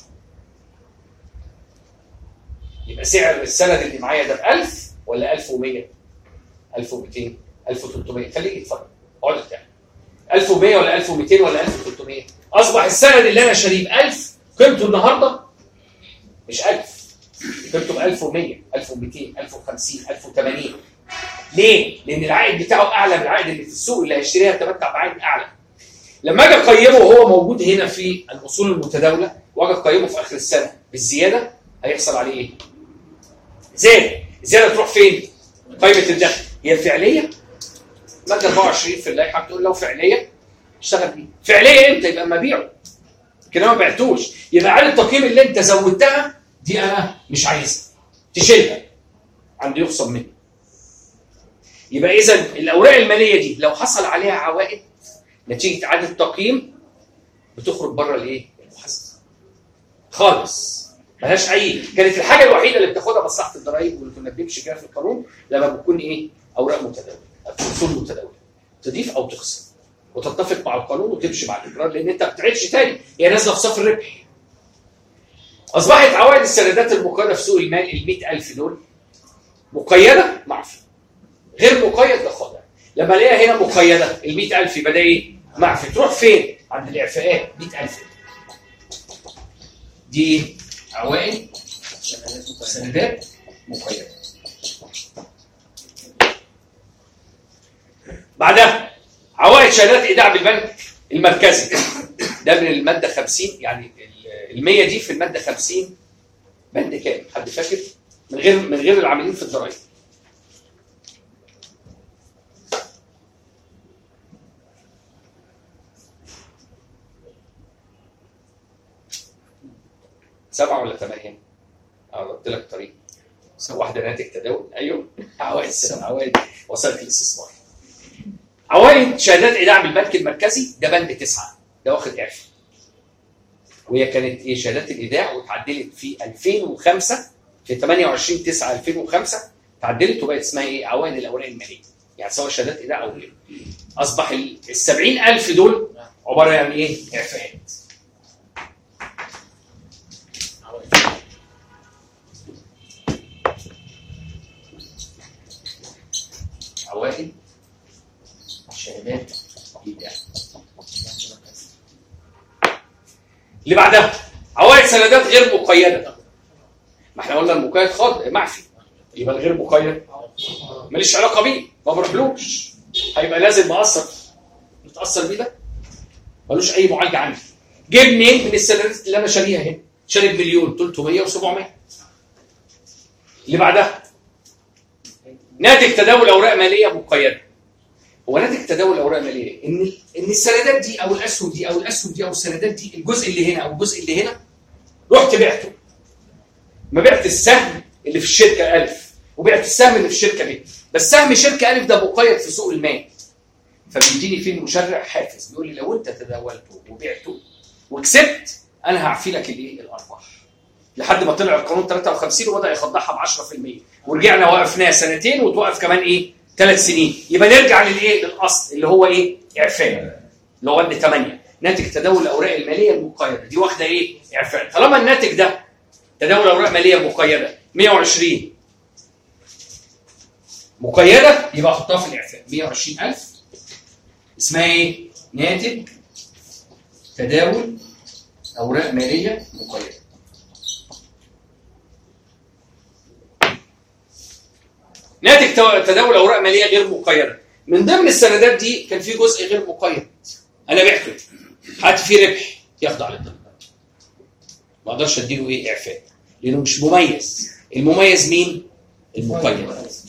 يبقى سعر السند اللي معايا ده ب ألف ولا ألف ومية؟ ألف ومئتين؟ ألف وثلاثمية؟ خليك يتفرج. اقعد بتاعي. ألف ومية ولا ألف ومئتين ولا ألف وثلاثمية؟ اصبح السند اللي انا شاريه ب ألف قيمته النهارده مش ألف. قيمته ب ألف ومية، ألف ومئتين، ألف وخمسين، ألف وثمانين. ليه؟ لان العائد بتاعه اعلى من العائد اللي في السوق اللي هيشتريها يتمتع بعائد اعلى. لما اجي اقيمه وهو موجود هنا في الاصول المتداوله واجي اقيمه في اخر السنه بالزياده هيحصل عليه ايه؟ زياده. الزياده تروح فين؟ قائمه الدخل. هي فعليه؟ ماده أربعة وعشرين في اللائحه بتقول لو فعليه اشتغل بيه. فعليا امتى؟ يبقى اما ابيعه. كده ما بعتوش، يبقى اعاده التقييم اللي انت زودتها دي انا مش عايزها، تشيلها عندي يخصم مني. يبقى اذا الاوراق الماليه دي لو حصل عليها عوائد نتيجه اعاده التقييم بتخرج بره الايه؟ المحاسبه خالص، ملهاش اي. كانت الحاجه الوحيده اللي بتاخدها مصلحه الضرائب واللي كنا بنمشي كده في القانون لما بتكون ايه؟ اوراق متداوله، اصول متداوله، تضيف او تخصم وتتفق مع القانون وتمشي مع الاقرار، لان انت ما بتعيدش تاني، هي نازله في صف الربح. اصبحت عوائد السندات المقيده في سوق المال ال مئة ألف دول مقيده معفي، غير مقيد ده خاضع. لما الاقيها هنا مقيده ال مئة ألف يبقى ده ايه؟ معفي. تروح فين؟ عند الاعفاءات مئة ألف دي عوائد سندات مقيده. بعدها عوائد شهادات ايداع بالبنك المركزي، ده من الماده خمسين، يعني ال مئة دي في الماده خمسين بند كام؟ حد فاكر؟ من غير من غير العاملين في الضرائب. سبعة ولا ثمانية؟ قلت لك طريق. واحدة ناتج تداول، أيوه. عوائد السنة، عوائد وسائل الاستثمار. عوائد شهادات إيداع بالبنك المركزي ده بند تسعة، ده واخد إعفاء. وهي كانت إيه؟ شهادات الإيداع واتعدلت في ألفين وخمسة، في ثمانية وعشرين تسعة ألفين وخمسة اتعدلت وبقت اسمها إيه؟ عوائد الأوراق المالية. يعني سواء شهادات إيداع أو غيره. أصبح ال سبعين ألف دول عبارة عن إيه؟ إعفاءات. عوائد شهادات ايداع. اللي بعدها عوائد سندات غير مقيده. ما احنا قلنا المقيد خاضع معفي، يبقى الغير مقيد ماليش علاقه بيه، ما بروحلوش، هيبقى لازم مقصر متاثر بيه، ده ملوش اي معالجه عندي. جه منين؟ من السندات اللي انا شاريها هنا، شاري بمليون ثلاثمئة وسبعمئة. اللي بعدها ناتج تداول اوراق ماليه مقيده. هو ناتج تداول اوراق ماليه ان ان السندات دي او الاسهم دي او الاسهم دي او السندات دي، الجزء اللي هنا او الجزء اللي هنا رحت بعته. ما بعت السهم اللي في الشركه ألف وبعت السهم اللي في الشركه ب، بس سهم شركه ألف ده مقيد في سوق المال. فبيديني فيه المشرع حافز بيقول لي لو انت تداولته وبعته وكسبت انا هعفي لك الايه؟ الارباح. لحد ما طلع القانون ثلاثة وخمسين وبدا يخضعها ب عشرة في المئة، ورجعنا وقفناها سنتين وتوقف كمان ايه؟ ثلاث سنين. يبقى نرجع للايه؟ للاصل اللي هو ايه؟ اعفاء، اللي هو بند ثمانية، ناتج تداول الاوراق الماليه المقيده. دي واخده ايه؟ اعفاء. طالما الناتج ده تداول اوراق ماليه مقيده مئة وعشرين مقيده، يبقى احطها في الاعفاء. مئة وعشرين ألف اسمها ايه؟ ناتج تداول اوراق ماليه مقيده. ناتج تداول اوراق ماليه غير مقيده، من ضمن السندات دي كان في جزء غير مقيد انا بعته، حتى فيه ربح، يخضع للضريبه. ما اقدرش اديله ايه؟ اعفاء، لانه مش مميز. المميز مين؟ المقيد.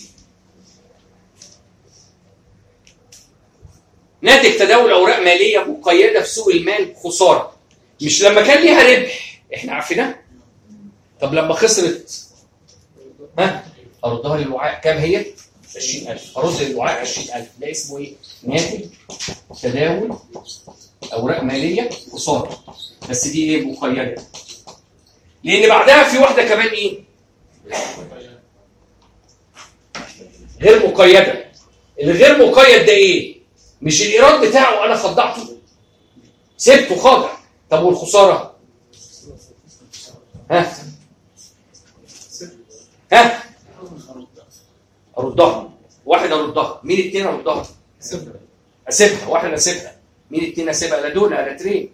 ناتج تداول اوراق ماليه مقيده في سوق المال خساره، مش لما كان ليها ربح احنا عارفينها. طب لما خسرت ها اردها للوعاء، كام هي؟ عشرين ألف. ارد للوعاء عشرين ألف، ده اسمه ايه؟ ناتج تداول اوراق ماليه خساره، بس دي ايه؟ مقيده. لان بعدها في واحده كمان ايه؟ غير مقيده. الغير مقيد ده ايه؟ مش الايراد بتاعه انا خضعته سبته خاضع. طب والخساره؟ ها ها اردها. واحد اردها، مين اتنين اردها؟ اسيبها. واحد اسيبها، مين اتنين اسيبها؟ لا دون ولا ترين.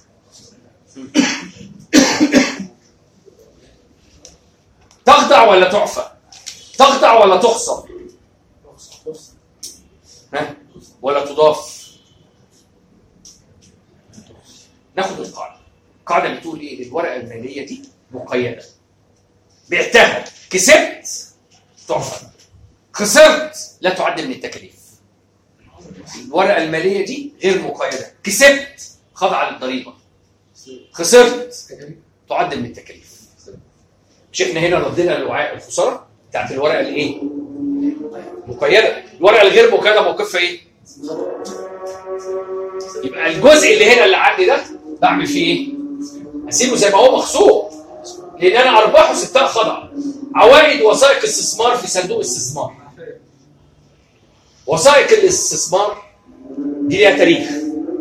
تخضع ولا تعفى؟ تخضع ولا تخصم؟ ها ولا تضاف؟ ناخد القاعده. القاعده بتقول ايه؟ الورقه الماليه دي مقيده، بعتها كسبت تعفى، خسرت لا تعد من التكاليف. الورقه الماليه دي غير مقيده، كسبت خاضعه للضريبه، خسرت تعد من التكاليف. مش احنا هنا ردينا الوعاء الخساره بتاعت الورقه الايه؟ مقيده. الورقه الغير مقيده موقفها ايه؟ يبقى الجزء اللي هنا اللي عندي ده بعمل فيه ايه؟ اسيبه زي ما هو مخصوم، لان انا ارباحه سبتها خضعه. عوائد وثائق استثمار في صندوق استثمار. وثائق الاستثمار دي ليها تاريخ.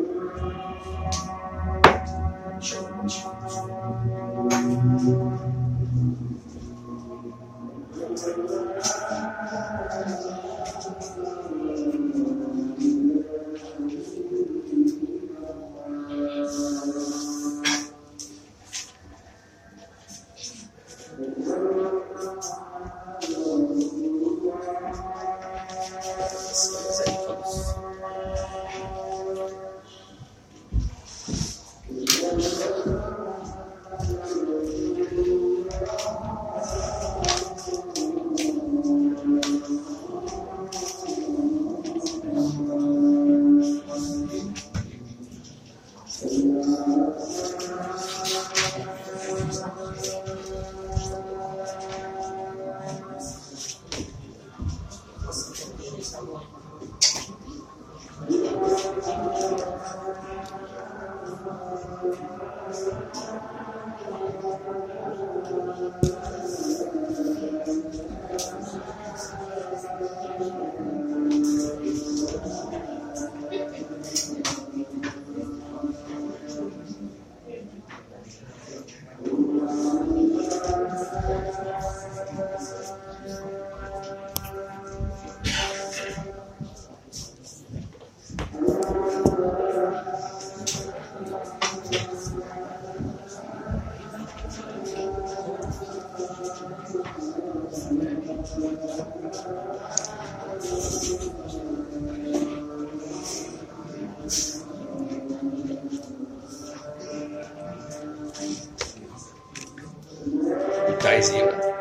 انت عايز ايه بقى؟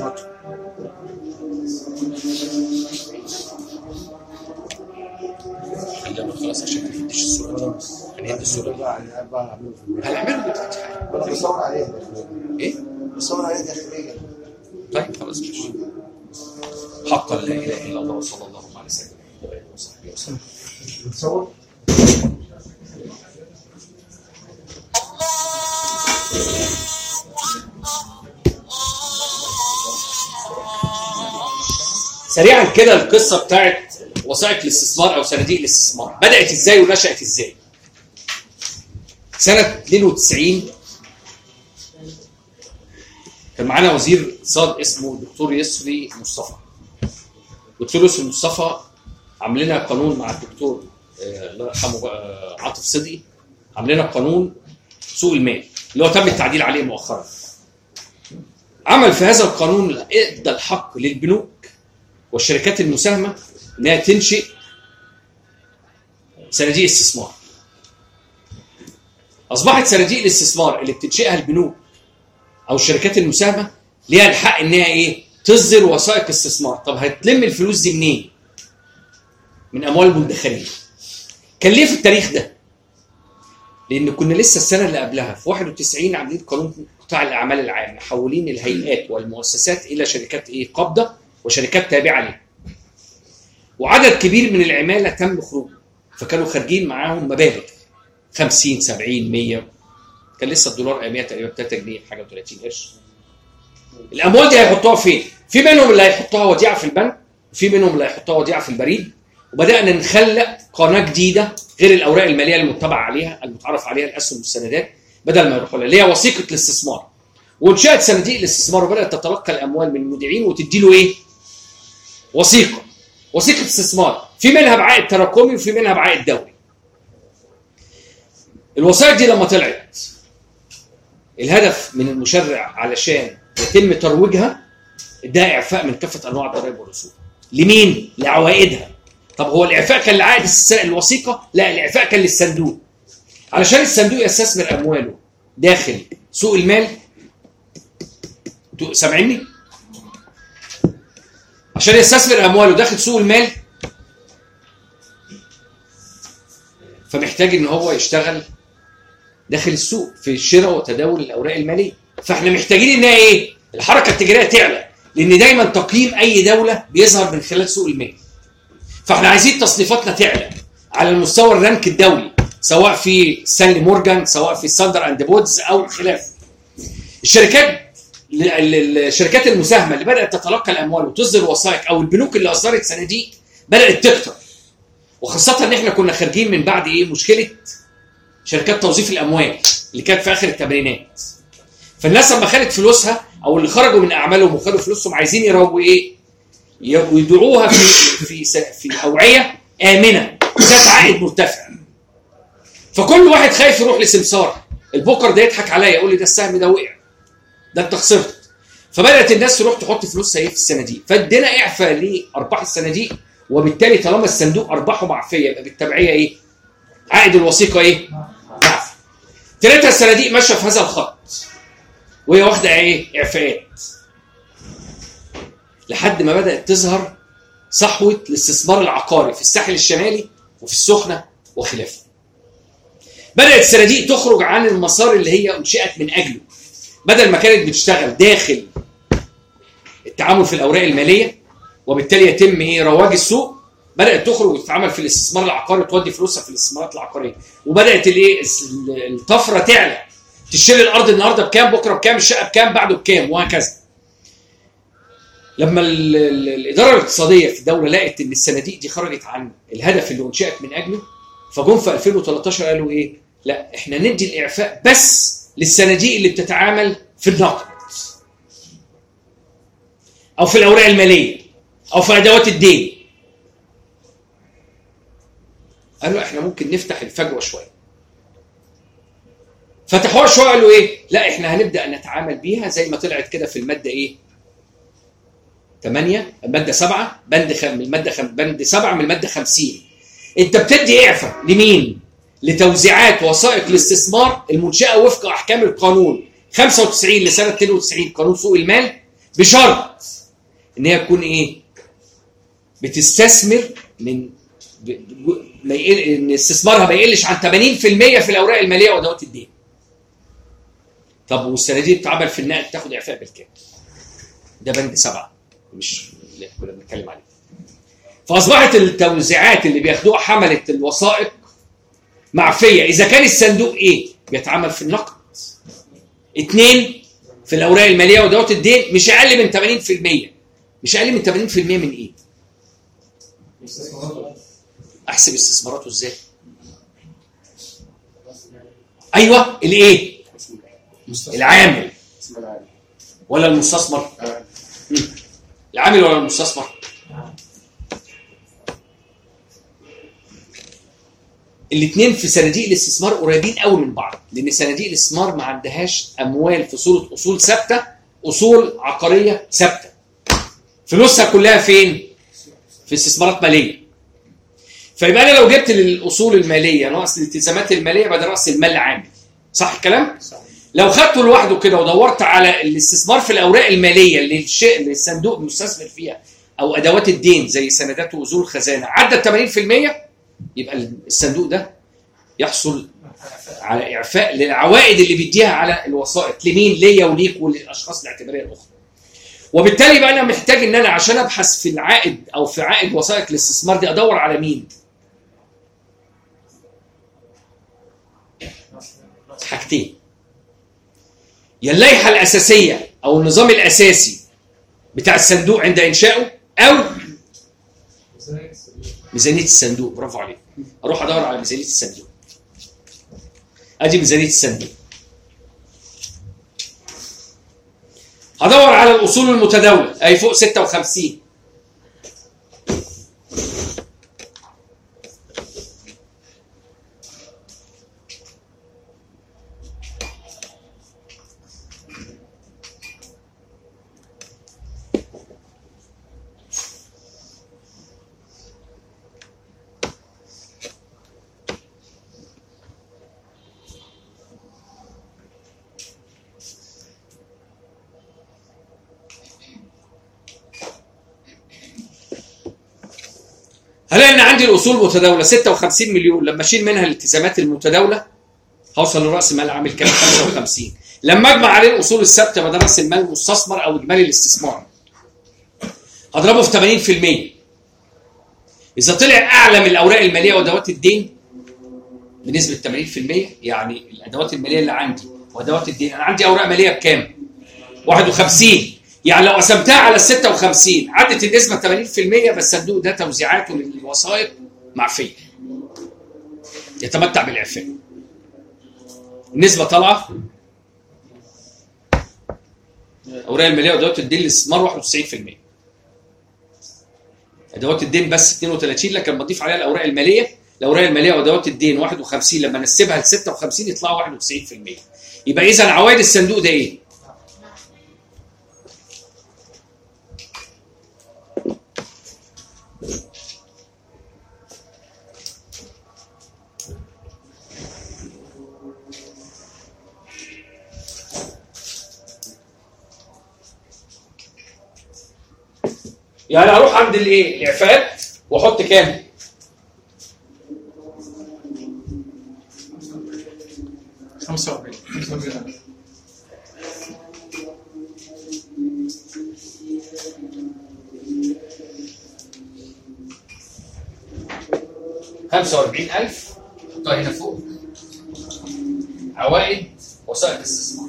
خلينا خلاص عشان ما تديش الصوره دي. هنهد الصوره دي. هنعمله دلوقتي. انا بصور عليه. ايه؟ بصور عليه داخليا. طيب خلاص ماشي. حقا لا اله الا الله وصلى الله على سيدنا محمد وصحبه وسلم. بتصور؟ سريعا كده القصه بتاعت وثائق الاستثمار او صناديق الاستثمار بدات ازاي ونشات ازاي؟ سنه اثنين وتسعين كان معانا وزير اقتصاد اسمه الدكتور يسري مصطفى. الدكتور يسري مصطفى عاملين قانون مع الدكتور الله يرحمه عاطف صدقي، عاملين قانون سوق المال اللي هو تم التعديل عليه مؤخرا. عمل في هذا القانون ادى الحق للبنوك والشركات المساهمه انها تنشئ صناديق استثمار. اصبحت صناديق الاستثمار اللي بتنشئها البنوك او الشركات المساهمه ليها الحق انها ايه؟ تصدر وثائق استثمار. طب هتلم الفلوس دي منين؟ من اموال المدخرين. كان ليه في التاريخ ده؟ لان كنا لسه السنه اللي قبلها في واحد وتسعين عاملين قانون قطاع الاعمال العام، محولين الهيئات والمؤسسات الى شركات ايه؟ قابضه وشركات تابعه ليه. وعدد كبير من العماله تم خروجه، فكانوا خارجين معاهم مبالغ خمسين سبعين مية. كان لسه الدولار اياميها تقريبا ثلاثة جنيه حاجه و30 قرش. الاموال دي هيحطوها فين؟ في منهم اللي هيحطوها وديعه في البنك، وفي منهم اللي هيحطوها وديعه في البريد. وبدانا نخلق قناه جديده غير الاوراق الماليه المتبع عليها المتعرف عليها الاسهم والسندات، بدل ما يروحوا لها اللي هي وثيقه الاستثمار. وانشات صناديق الاستثمار وبدات تتلقى الاموال من المودعين وتدي له ايه؟ وثيقه. وثيقه استثمار في منها بعائد تراكمي وفي منها بعائد دوري. الوثائق دي لما طلعت الهدف من المشرع علشان يتم ترويجها اداها اعفاء من كافه انواع الضرائب والرسوم. لمين؟ لعوائدها. طب هو الاعفاء كان لعائد الوثيقه؟ لا، الاعفاء كان للصندوق. علشان الصندوق يستثمر امواله داخل سوق المال. سامعيني؟ عشان يستثمر امواله داخل سوق المال فمحتاج ان هو يشتغل داخل السوق في شراء وتداول الاوراق الماليه. فاحنا محتاجين انها ايه؟ الحركه التجاريه تعلى، لان دايما تقييم اي دوله بيظهر من خلال سوق المال. فاحنا عايزين تصنيفاتنا تعلى على المستوى الرانك الدولي، سواء في ستانلي مورجان، سواء في ستاندر اند بودز او خلافه. الشركات الشركات المساهمه اللي بدات تتلقى الاموال وتصدر وثائق، او البنوك اللي اصدرت صناديق بدات تكتر، وخاصه ان احنا كنا خارجين من بعد ايه؟ مشكله شركات توظيف الاموال اللي كانت في اخر الثمانينات. فالناس لما خدت فلوسها، او اللي خرجوا من اعمالهم وخدوا فلوسهم، عايزين يرووا ايه؟ يودعوها في في في اوعيه امنه ذات عائد مرتفع. فكل واحد خايف يروح لسمسار، البوكر ده يضحك عليا يقول لي ده السهم ده وقع، ده انت خسرت. فبدات الناس تروح تحط فلوسها ايه؟ في الصناديق. فادينا اعفاء لارباح الصناديق، وبالتالي طالما الصندوق ارباحه معفيه يبقى بالتبعيه ايه؟ عائد الوثيقه ايه؟ معفي. ثلاثه الصناديق ماشيه في هذا الخط، وهي واخده ايه؟ اعفاءات. لحد ما بدات تظهر صحوه الاستثمار العقاري في الساحل الشمالي وفي السخنه وخلافه. بدات الصناديق تخرج عن المسار اللي هي انشئت من اجله. بدل ما كانت بتشتغل داخل التعامل في الاوراق الماليه وبالتالي يتم ايه؟ رواج السوق، بدات تخرج وتتعامل في الاستثمار العقاري وتودي فلوسها في الاستثمارات العقاريه. وبدات الايه؟ الطفره تعلى. تشتري الارض النهارده بكام؟ بكره بكام؟ الشقه بكام؟ بعده بكام؟ وهكذا. لما الاداره الاقتصاديه في الدوله لقت ان الصناديق دي خرجت عن الهدف اللي انشئت من اجله، فجم في ألفين وثلاثة عشر قالوا ايه؟ لا، احنا ندي الاعفاء بس للصناديق اللي بتتعامل في النقد، او في الاوراق الماليه، او في ادوات الدين. قالوا احنا ممكن نفتح الفجوه شويه. فتحوها شويه، قالوا ايه؟ لا، احنا هنبدا نتعامل بيها زي ما طلعت كده في الماده ايه؟ ثمانية، الماده سبعة، بند خم... الماده خم... بند سبعة من الماده خمسين. انت بتدي اعفاء لمين؟ لتوزيعات وثائق الاستثمار المنشاه وفق احكام القانون خمسة وتسعين لسنه اثنين وتسعين قانون سوق المال، بشرط ان هي تكون ايه؟ بتستثمر من ب... ب... ما يقل... ان استثمارها ما يقلش عن ثمانين بالمئة في الاوراق الماليه وادوات الدين. طب والصناديق بتتعامل في النقد تاخد اعفاء بالكام؟ ده بند سبعه مش اللي كنا بنتكلم عليه. فاصبحت التوزيعات اللي بياخدوها حمله الوثائق معفيه اذا كان الصندوق ايه؟ بيتعامل في النقد. اثنين، في الاوراق الماليه وادوات الدين مش اقل من ثمانين بالمئة. مش اقل من ثمانين بالمئة من ايه؟ احسب استثماراته ازاي؟ ايوه، الايه؟ العامل ولا المستثمر؟ العامل ولا المستثمر؟ الاثنين في صناديق الاستثمار قريبين قوي من بعض، لان صناديق الاستثمار ما عندهاش اموال في صوره اصول ثابته، اصول عقاريه ثابته. فلوسها كلها فين؟ في استثمارات ماليه. فيبقى انا لو جبت للاصول الماليه ناقص الالتزامات الماليه يبقى ده راس المال العامل. صح الكلام؟ صح. لو خدته لوحده كده ودورت على الاستثمار في الاوراق الماليه اللي الشيء اللي الصندوق مستثمر فيها او ادوات الدين زي سندات واصول الخزانه عدى ثمانين بالمئة، يبقى الصندوق ده يحصل على اعفاء للعوائد اللي بيديها على الوثائق. لمين؟ ليا وليك وللاشخاص الاعتباريه الاخرى. وبالتالي بقى انا محتاج ان انا عشان ابحث في العائد او في عائد وثائق الاستثمار دي ادور على مين؟ حاجتين: يا اللائحه الاساسيه او النظام الاساسي بتاع الصندوق عند انشائه، او ميزانيه الصندوق. برافو عليك. اروح ادور على ميزانيه الصندوق. ادي ميزانيه الصندوق. هدور على الاصول المتداوله اي فوق ستة وخمسين. عندي الاصول متداوله ستة وخمسين مليون، لما اشيل منها الالتزامات المتداوله هوصل لراس مال عامل كام؟ خمسة وخمسين. لما اجمع عليه الاصول الثابته بدل راس المال المستثمر او اجمالي الاستثمار هضربه في ثمانين بالمية. اذا طلع اعلى من الاوراق الماليه وادوات الدين بنسبه ثمانين بالمية، يعني الادوات الماليه اللي عندي وادوات الدين، انا عندي اوراق ماليه بكام؟ واحد وخمسين، يعني لو قسمتها على ال ستة وخمسين عدت النسبه ثمانين بالمية، بس الصندوق ده توزيعاته للوثائق معفيه يتمتع بالاعفاء. النسبه طالعه، الاوراق الماليه وادوات الدين للاستثمار واحد وتسعين بالمية، ادوات الدين بس اثنين وثلاثين، لكن بضيف عليها الاوراق الماليه، الاوراق الماليه وادوات الدين واحد وخمسين، لما نسبها ل ستة وخمسين يطلعوا واحد وتسعين بالمية. يبقى اذا عوائد الصندوق ده ايه؟ يعني اروح عند الايه؟ الاعفاءات واحط كام؟ خمسة وأربعين خمسة وأربعين خمسة وأربعين ألف حطها هنا فوق. عوائد وسائل الاستثمار.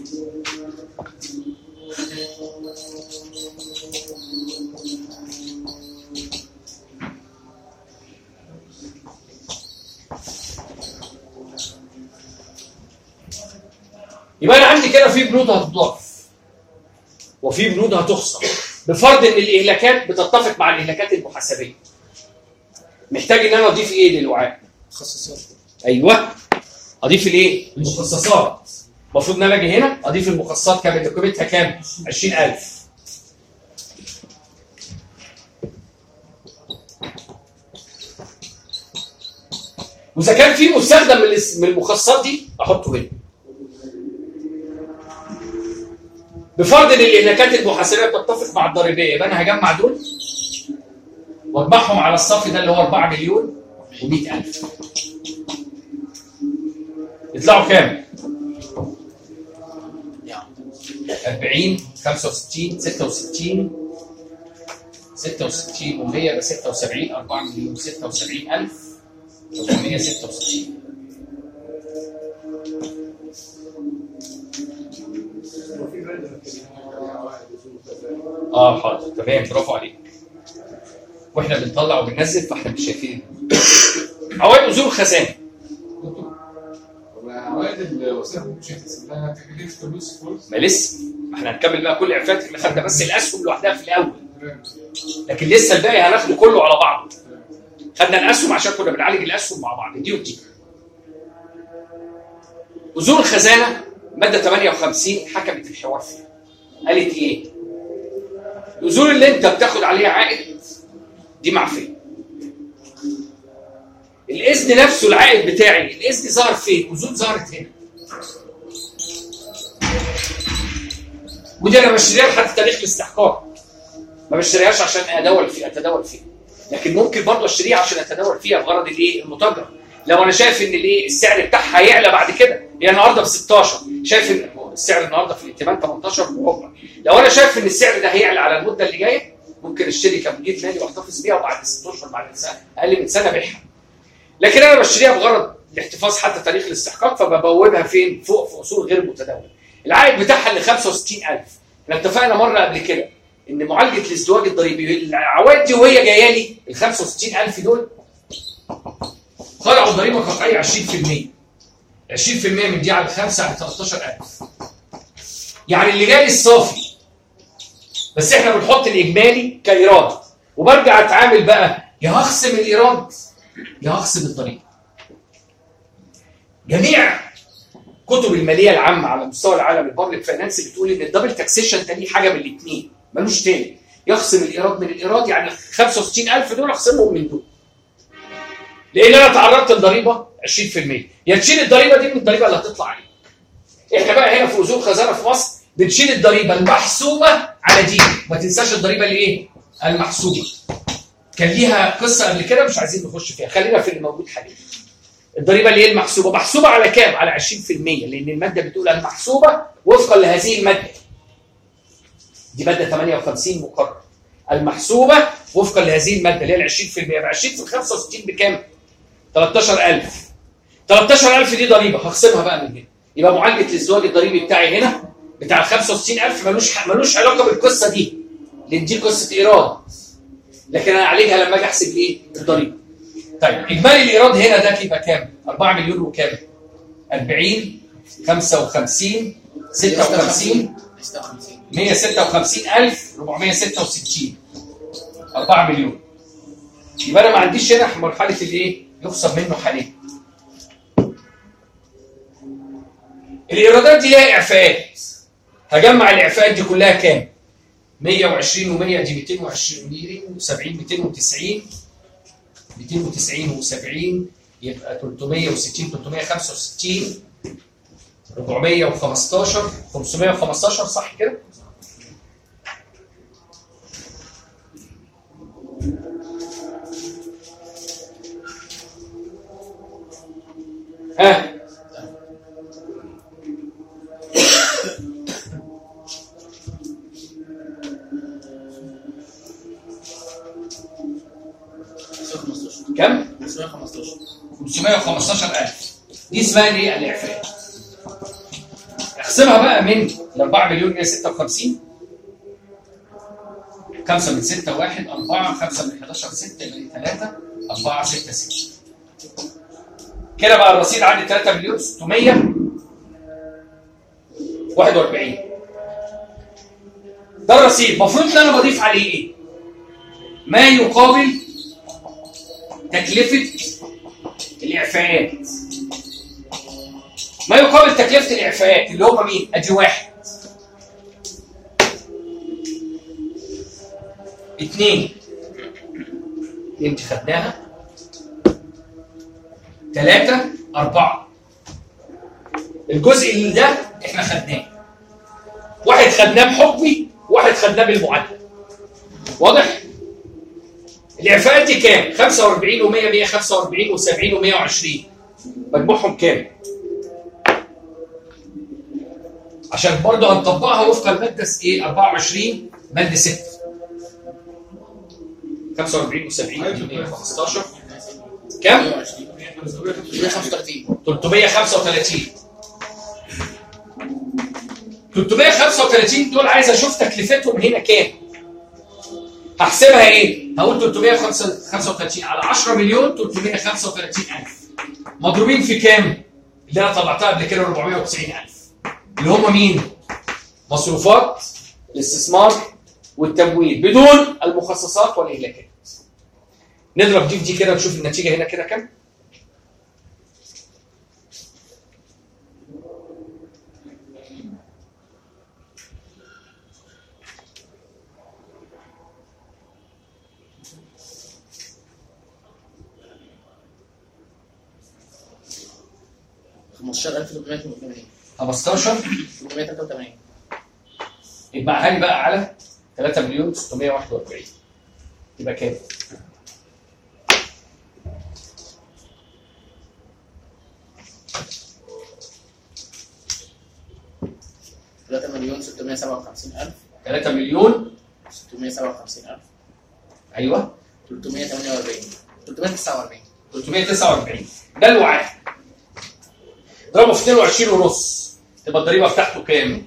يبقى انا عندي كده في بنود هتضاف وفي بنود هتخصم، بفرض ان الاهلاكات بتتفق مع الاهلاكات المحاسبيه. محتاج ان انا اضيف ايه للوعاء؟ مخصصات. ايوه، اضيف الايه؟ المخصصات. المفروض ان انا اجي هنا اضيف المخصصات كام؟ اللي قيمتها كام؟ عشرين ألف. واذا كان في مستخدم من المخصصات دي احطه هنا. بفرض ان الاهلاكات المحاسبيه بتتفق مع الضريبيه، يبقى انا هجمع دول واجمعهم على الصف ده اللي هو أربعة مليون ومئة ألف. يطلعوا كام؟ أربعين، خمسة وستين، ستة وستين، ستة وستين ومية يبقى ستة وسبعين، أربعة مليون وستة وسبعين ألف وثمانمئة وستة وستين. اه حاضر تمام، برافو عليك. واحنا بنطلع وبننزل فاحنا مش شايفين. عوائد اذون الخزانه. عوائد الوثائق مش هتحسب لها تكاليف فلوس فلوس. ما لسه، ما احنا هنكمل بقى كل اعفاءات. احنا خدنا بس الاسهم لوحدها في الاول، لكن لسه الباقي هناخده كله على بعضه. خدنا الاسهم عشان كنا بنعالج الاسهم مع بعض دي ودي. اذون الخزانه ماده ثمانية وخمسين حكمت الحوار فيها. قالت ايه؟ الاذون اللي انت بتاخد عليها عائد دي معفيه. الاذن نفسه العائد بتاعي، الاذن ظهر فين؟ اذون ظهرت هنا. ودي انا بشتريها لحد تاريخ الاستحقاق. ما بشتريهاش عشان اتداول فيها اتداول فيها. لكن ممكن برضه اشتريها عشان اتداول فيها بغرض الايه؟ المتاجره. لو انا شايف ان الايه؟ السعر بتاعها هيعلى بعد كده، هي النهارده ب ستاشر، شايف ان السعر النهارده في الائتمان ثمانية عشر وربع. لو انا شايف ان السعر ده هيعلى على المده اللي جايه، ممكن اشتري كمدير مالي واحتفظ بيها وبعد ستة اشهر بعد سنه اقل من سنه ابيعها. لكن انا بشتريها بغرض الاحتفاظ حتى تاريخ الاستحقاق، فببوبها فين؟ فوق في اصول غير متداوله. العائد بتاعها اللي خمسة وستين ألف. احنا اتفقنا مره قبل كده ان معالجه الازدواج الضريبي العوائد دي وهي جايه لي ال خمسة وستين ألف دول طلعوا ضريبه قطعيه عشرين بالمية. عشرين بالمية من دي على خمسة على ثلاثة عشر ألف. يعني اللي جاي الصافي، بس احنا بنحط الاجمالي كايراد، وبرجع اتعامل بقى يا هخصم الايراد يا هخصم الضريبه. جميع كتب الماليه العامه على مستوى العالم البابليك فاينانس بتقول ان الدبل تاكسيشن ده ليه حاجه من الاثنين، ملوش تاني. يخصم الايراد من الايراد، يعني خمسة وستين ألف دول اخصمهم من دول. لان انا تعرضت لضريبه عشرين بالمية، يا تشيل الضريبه دي من الضريبه اللي هتطلع عليك. احنا بقى هنا في اذون خزانه في مصر بنشيل الضريبه المحسوبه على دي، ما تنساش الضريبه اللي ايه؟ المحسوبه. كان ليها قصه قبل كده مش عايزين نخش فيها، خلينا في اللي موجود حاليا. الضريبه اللي هي المحسوبه محسوبه على كام؟ على عشرين في المية، لان الماده بتقول المحسوبه وفقا لهذه الماده. دي ماده ثمانية وخمسين مقرر. المحسوبه وفقا لهذه الماده اللي هي ال عشرين في المية، ب عشرين في خمسة وستين بكام؟ تلتاشر ألف. تلتاشر ألف دي ضريبه هخصمها بقى من هنا. يبقى معالجه الازدواج الضريبي بتاعي هنا بتاع ال خمسة وستين ألف ملوش ملوش علاقه بالقصه دي، لان دي قصه ايراد. لكن انا اعالجها لما اجي احسب ايه؟ الضريبه. طيب اجمالي الايراد هنا ده يبقى كام؟ أربعة مليون وكام؟ أربعين، خمسة وخمسين، ستة وخمسين، مية وستة وخمسين ألف وأربعمية وستة وستين. أربعة مليون. يبقى انا ما عنديش هنا مرحله الايه؟ يخصم منه حاليا. الايرادات دي ليها اعفاءات. هجمع الاعفاءات دي كلها كام؟ مية وعشرين و100 دي مئتين وعشرين وسبعين مئتين وتسعين مئتين وتسعين وسبعين يبقى تلتمية وستين تلتمية وخمسة وستين أربعمية وخمستاشر خمسمية وخمستاشر صح كده؟ ها كم؟ خمسمية وخمستاشر خمسمية وخمستاشر ألف. دي اسمها ايه؟ الاعفاء. اقسمها بقى من ال أربعة مليون مية وستة وخمسين. خمسة من ستة واحد أربعة، خمسة من حداشر ستة يبقى ثلاثة، أربعة ستة ستة. كده بقى الرصيد عندي ثلاثة مليون ستمية وواحد وأربعين. ده الرصيد. المفروض ان انا بضيف عليه ايه؟ ما يقابل تكلفة الإعفاءات. ما يقابل تكلفة الإعفاءات اللي هم مين؟ أدي واحد. اثنين. اثنين دي خدناها. ثلاثة، أربعة. الجزء اللي ده إحنا خدناه. واحد خدناه بحكمي، واحد خدناه بالمعادلة. واضح؟ الإعفاءات دي كام؟ خمسة وأربعين ومية، مية وخمسة وأربعين وسبعين ومية وعشرين. مجموعهم كام؟ عشان برضه هنطبقها وفق المادة ايه؟ أربعة وعشرين مادة ستة. خمسة وأربعين وسبعين مية وخمستاشر كام؟ تلتمية وخمسة وتلاتين. تلتمية وخمسة وتلاتين. تلتمية وخمسة وتلاتين دول عايز اشوف تكلفتهم هنا كام؟ هحسبها ايه؟ هقول تلتمية وخمسة وتلاتين على عشرة مليون تلتمية وخمسة وتلاتين ألف. مضروبين في كام؟ اللي انا طلعتها قبل كده أربعمية وتسعين ألف. اللي هم مين؟ مصروفات الاستثمار والتمويل بدون المخصصات والاهلاكات. نضرب دي في دي كده نشوف النتيجه هنا كده كام؟ خمستاشر ألف وتمنمية وثمانين. خمستاشر تمنمية وتلاتة وتمانين. يبقى لي بقى على ثلاثة مليون ستمية وواحد وأربعين. يبقى كام؟ ثلاثة مليون ستمية وسبعة وخمسين ألف. ثلاثة مليون ستمية وسبعة وخمسين ألف. ايوه تلتمية وتمنية وأربعين. تلتمية وتسعة وأربعين. تلتمية وتسعة وأربعين. ده الوعاء. ضربه في اتنين وعشرين ونص تبقى الضريبه بتاعته كام؟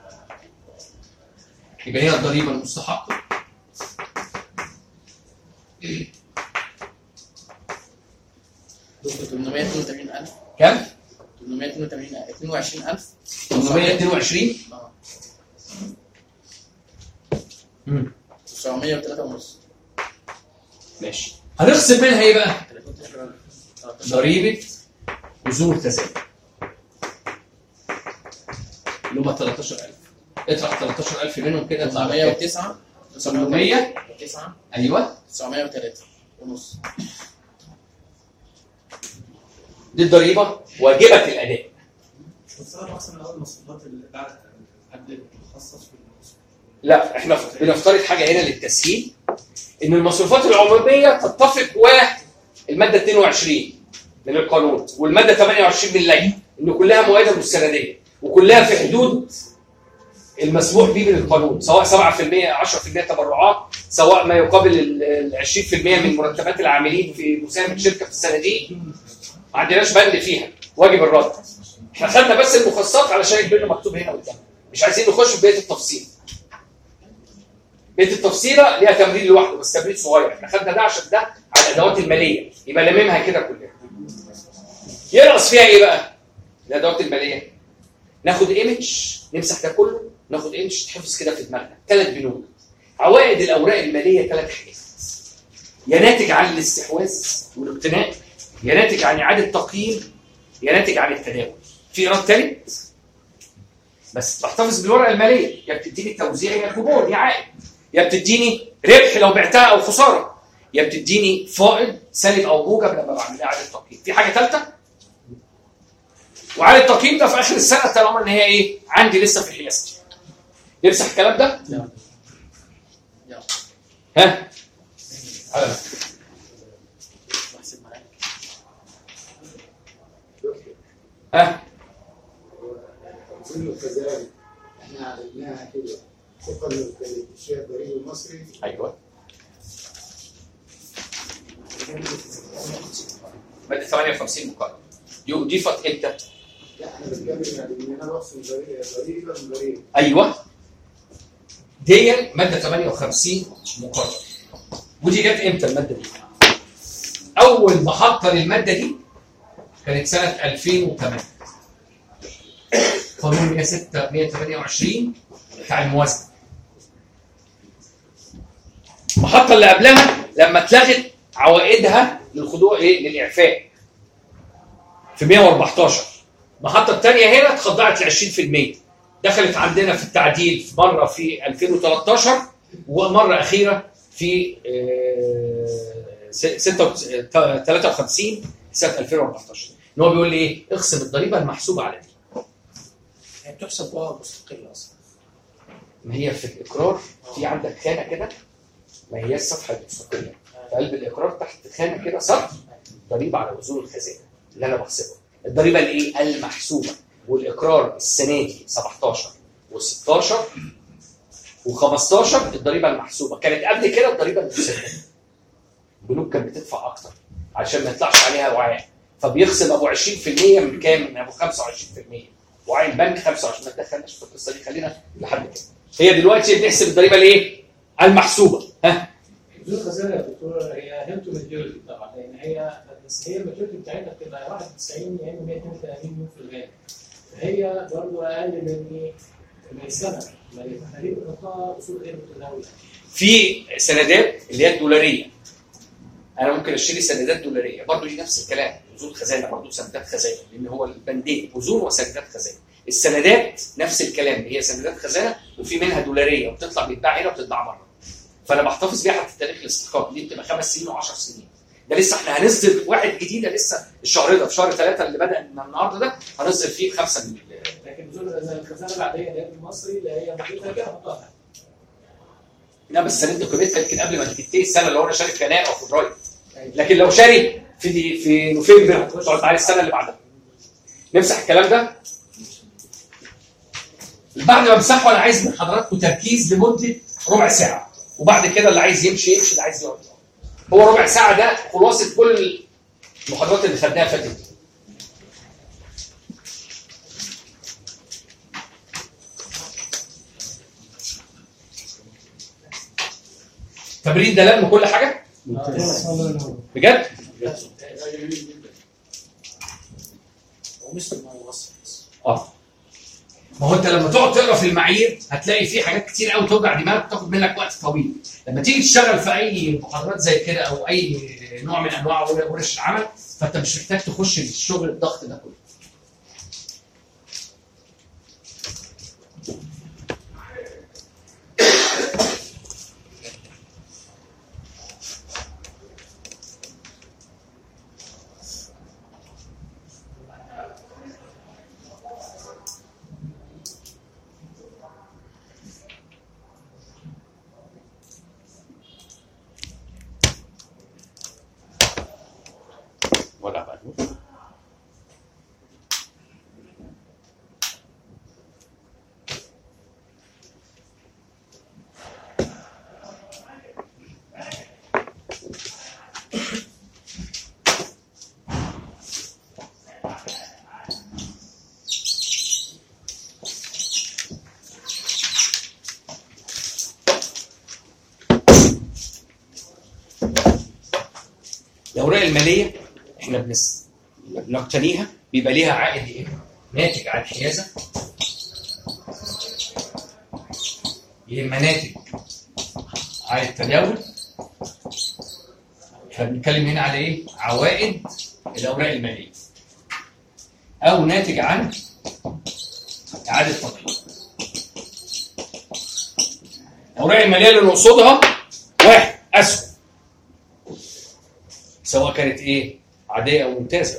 يبقى هنا الضريبه المستحقه تمنمية واتنين وتمانين ألف. كام؟ تمنمية واتنين وتمانين اتنين وعشرين ألف. تمنمية واتنين وعشرين. اه امم تسعمية وتلاتة ونص. ماشي. هنخصم منها ايه بقى؟ تلتاشر ألف. ضريبه اذون التزامن اللي هم تلتاشر ألف. اطرح تلتاشر ألف منهم كده يطلع تمنمية وتسعة. تمنمية وتسعة. ايوه تسعمية وتلاتة ونص. دي الضريبه واجبه الاداء. بس انا بحسب الاول المصروفات اللي بعد قبل المخصص في لا احنا بنفترض حاجه هنا للتسهيل ان المصروفات العموميه تتفق والماده اتنين وعشرين من القانون والماده تمانية وعشرين من اللائحه ان كلها مؤيده مستنديه وكلها في حدود المسموح به من القانون، سواء سبعة في المية عشرة في المية تبرعات، سواء ما يقابل ال عشرين في المية من مرتبات العاملين في مساهمه شركه في السنه دي. ما عندناش بند فيها واجب الرد. احنا خدنا بس المخصصات علشان يبقى مكتوب هنا قدام، مش عايزين نخش في بقيه التفصيل. بقيه التفصيله ليها تمرين لوحده بس تمرين صغير، احنا خدنا ده عشان ده على الادوات الماليه، يبقى لممها كده كلها. ينقص فيها ايه بقى؟ الادوات الماليه. ناخد ايمج نمسح ده كله، ناخد ايمج تحفظ كده في دماغنا. ثلاث بنود. عوائد الاوراق الماليه ثلاث حاجات. يا ناتج عن الاستحواذ والاقتناء، يا ناتج عن اعاده تقييم، يا ناتج عن التداول. في ايراد ثالث بس بحتفظ بالورقه الماليه، يا بتديني توزيع يا كوبون يا عائد، يا بتديني ربح لو بعتها او خساره، يا بتديني فائض سالب او موجب لما بعمل اعاده تقييم. في حاجه ثالثه؟ وعلى التقييم ده في اخر السنه طالما ان هي ايه؟ عندي لسه في حيازتي. يمسح الكلام ده؟ لا. ها؟ على بحسب معاك. ها؟ كل الخزائن احنا عملناها كده طبقا للشيء الضريبي المصري. ايوه. ماده ثمانية وخمسين مقارنه. دي اضيفت امتى؟ لا احنا بنتكلم يعني ان انا بفصل ضريبه من ضريبه. ايوه. دي ماده ثمانية وخمسين مقارنه. ودي جت امتى الماده دي؟ اول محطه للماده دي كانت سنه ألفين وثمانية. قانون مية وستة مية وتمانية وعشرين بتاع الموازنه. المحطه اللي قبلها لما اتلغت عوائدها للخضوع ايه؟ للاعفاء في مية وأربعتاشر. المحطه الثانيه هنا اتخضعت ل عشرين في المية. دخلت عندنا في التعديل مره في ألفين وتلتاشر ومره اخيره في ثلاثة وخمسين سنه ألفين وأربعتاشر. ان هو بيقول لي ايه؟ اقسم الضريبه المحسوبه على دي. هي بتحسب بقى مستقله اصلا. ما هي في الاقرار في عندك خانه كده ما هي الصفحه المستقله. في قلب الاقرار تحت خانه كده سطر ضريبه على اصول الخزانه اللي انا بحسبها. الضريبه الايه؟ المحسوبه. والاقرار السنه دي سبعتاشر وستاشر وخمستاشر الضريبه المحسوبه. كانت قبل كده الضريبه المسدده. البنوك كانت بتدفع اكتر عشان ما يطلعش عليها وعاء، فبيخصم ابو عشرين في المية من كام؟ من ابو خمسة وعشرين في المية. وعاء البنك خمسة وعشرين. ما تدخلناش في القصه دي، خلينا لحد كده. هي دلوقتي بنحسب الضريبه الايه؟ المحسوبه. ها؟ اصول الخزانه يا دكتور هي هيلتو ماتيوريتي طبعا، لان هي بس هي الماتيوريتي بتاعتها بتبقى واحد وتسعين يا اما مية واتنين وتلاتين يوم في الغالب. فهي برضه اقل من من سنه. احنا ليه بنحطها اصول غير متداوله؟ في سندات اللي هي الدولاريه. انا ممكن اشتري سندات دولاريه برضه دي نفس الكلام. اذون خزانه برضه سندات خزانه، لان هو البندين اذون وسندات خزانه. السندات نفس الكلام، هي سندات خزانه وفي منها دولاريه وبتطلع بتتباع هنا وبتتباع بره. فانا بحتفظ بيها حتى تاريخ الاستحقاق. دي بتبقى خمس سنين وعشر سنين. ده لسه احنا هنصدر واحد جديده لسه الشهر ده في شهر ثلاثه اللي بدا من النهارده ده هنصدر فيه خمسه من لكن اصول الخزانه العاديه اللي هي المصري اللي هي مدتها كده هنحطها. لا بس سند قيمتها يمكن قبل ما تنتهي السنه اللي هو انا شاري في يناير او فبراير. لكن لو شاري في دي في نوفمبر تقعد معايا السنه اللي بعدها. نمسح الكلام ده. بعد ما امسحه انا عايز من حضراتكم تركيز لمده ربع ساعه، وبعد كده اللي عايز يمشي يمشي، اللي عايز يقعد يقعد. هو ربع ساعه ده خلاصه كل المحاضرات اللي خدناها فاتت. تمرين ده لم كل حاجه؟ بجد؟ ومثل ما يوصل. اه ما هو انت لما تقعد تقرا في المعايير هتلاقي في حاجات كتير قوي توجع دماغك وتاخد منك وقت طويل. لما تيجي تشتغل في اي محاضرات زي كده او اي نوع من انواع ورش العمل فانت مش محتاج تخش في الشغل الضغط ده كله. الماليه احنا بنس بنقتنيها بيبقى ليها عائد ايه؟ ناتج عن حيازه، يا اما ناتج عائد تداول. احنا بنتكلم هنا على ايه؟ عوائد الاوراق الماليه، او ناتج عن اعاده تقييم. الاوراق الماليه اللي نقصدها واحد اسهم، سواء كانت ايه؟ عاديه او ممتازه.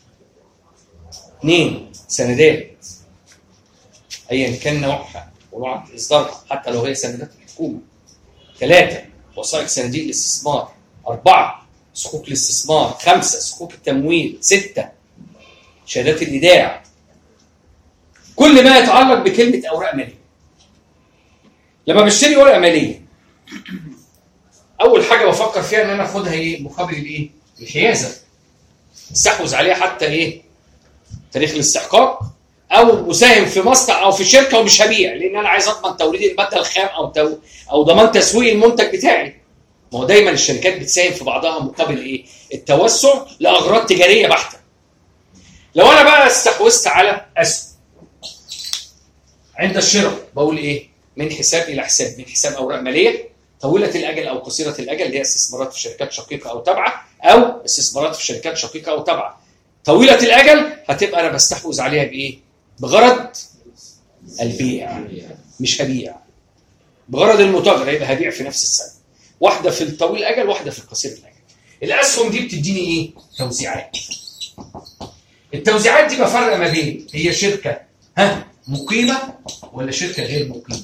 اثنين سندات ايا كان نوعها ونوع اصدارها حتى لو هي سندات الحكومه. ثلاثه وثائق صناديق الاستثمار. اربعه صكوك الاستثمار. خمسه صكوك التمويل. سته شهادات الايداع. كل ما يتعلق بكلمه اوراق ماليه. لما بشتري ورقه ماليه اول حاجه بفكر فيها ان انا اخدها ايه؟ مقابل الايه؟ الحيازه. استحوذ عليها حتى ايه؟ تاريخ الاستحقاق، او مساهم في مصنع او في شركه ومش هبيع لان انا عايز اضمن توريد الماده الخام او تو او ضمان تسويق المنتج بتاعي. ما هو دايما الشركات بتساهم في بعضها مقابل ايه؟ التوسع لاغراض تجاريه بحته. لو انا بقى استحوذت على اسهم عند الشراء بقول ايه؟ من حساب الى حساب، من حساب اوراق ماليه طويله الاجل او قصيره الاجل اللي هي استثمارات في شركات شقيقه او تابعه، او استثمارات في شركات شقيقه او تابعه. طويله الاجل هتبقى انا بستحوذ عليها بايه؟ بغرض البيع، مش هبيع. بغرض المتاجر هيبقى هبيع في نفس السنه. واحده في الطويل الاجل واحده في القصير الاجل. الاسهم دي بتديني ايه؟ توزيعات. التوزيعات دي بفرق ما بين هي شركه ها مقيمه ولا شركه غير مقيمه.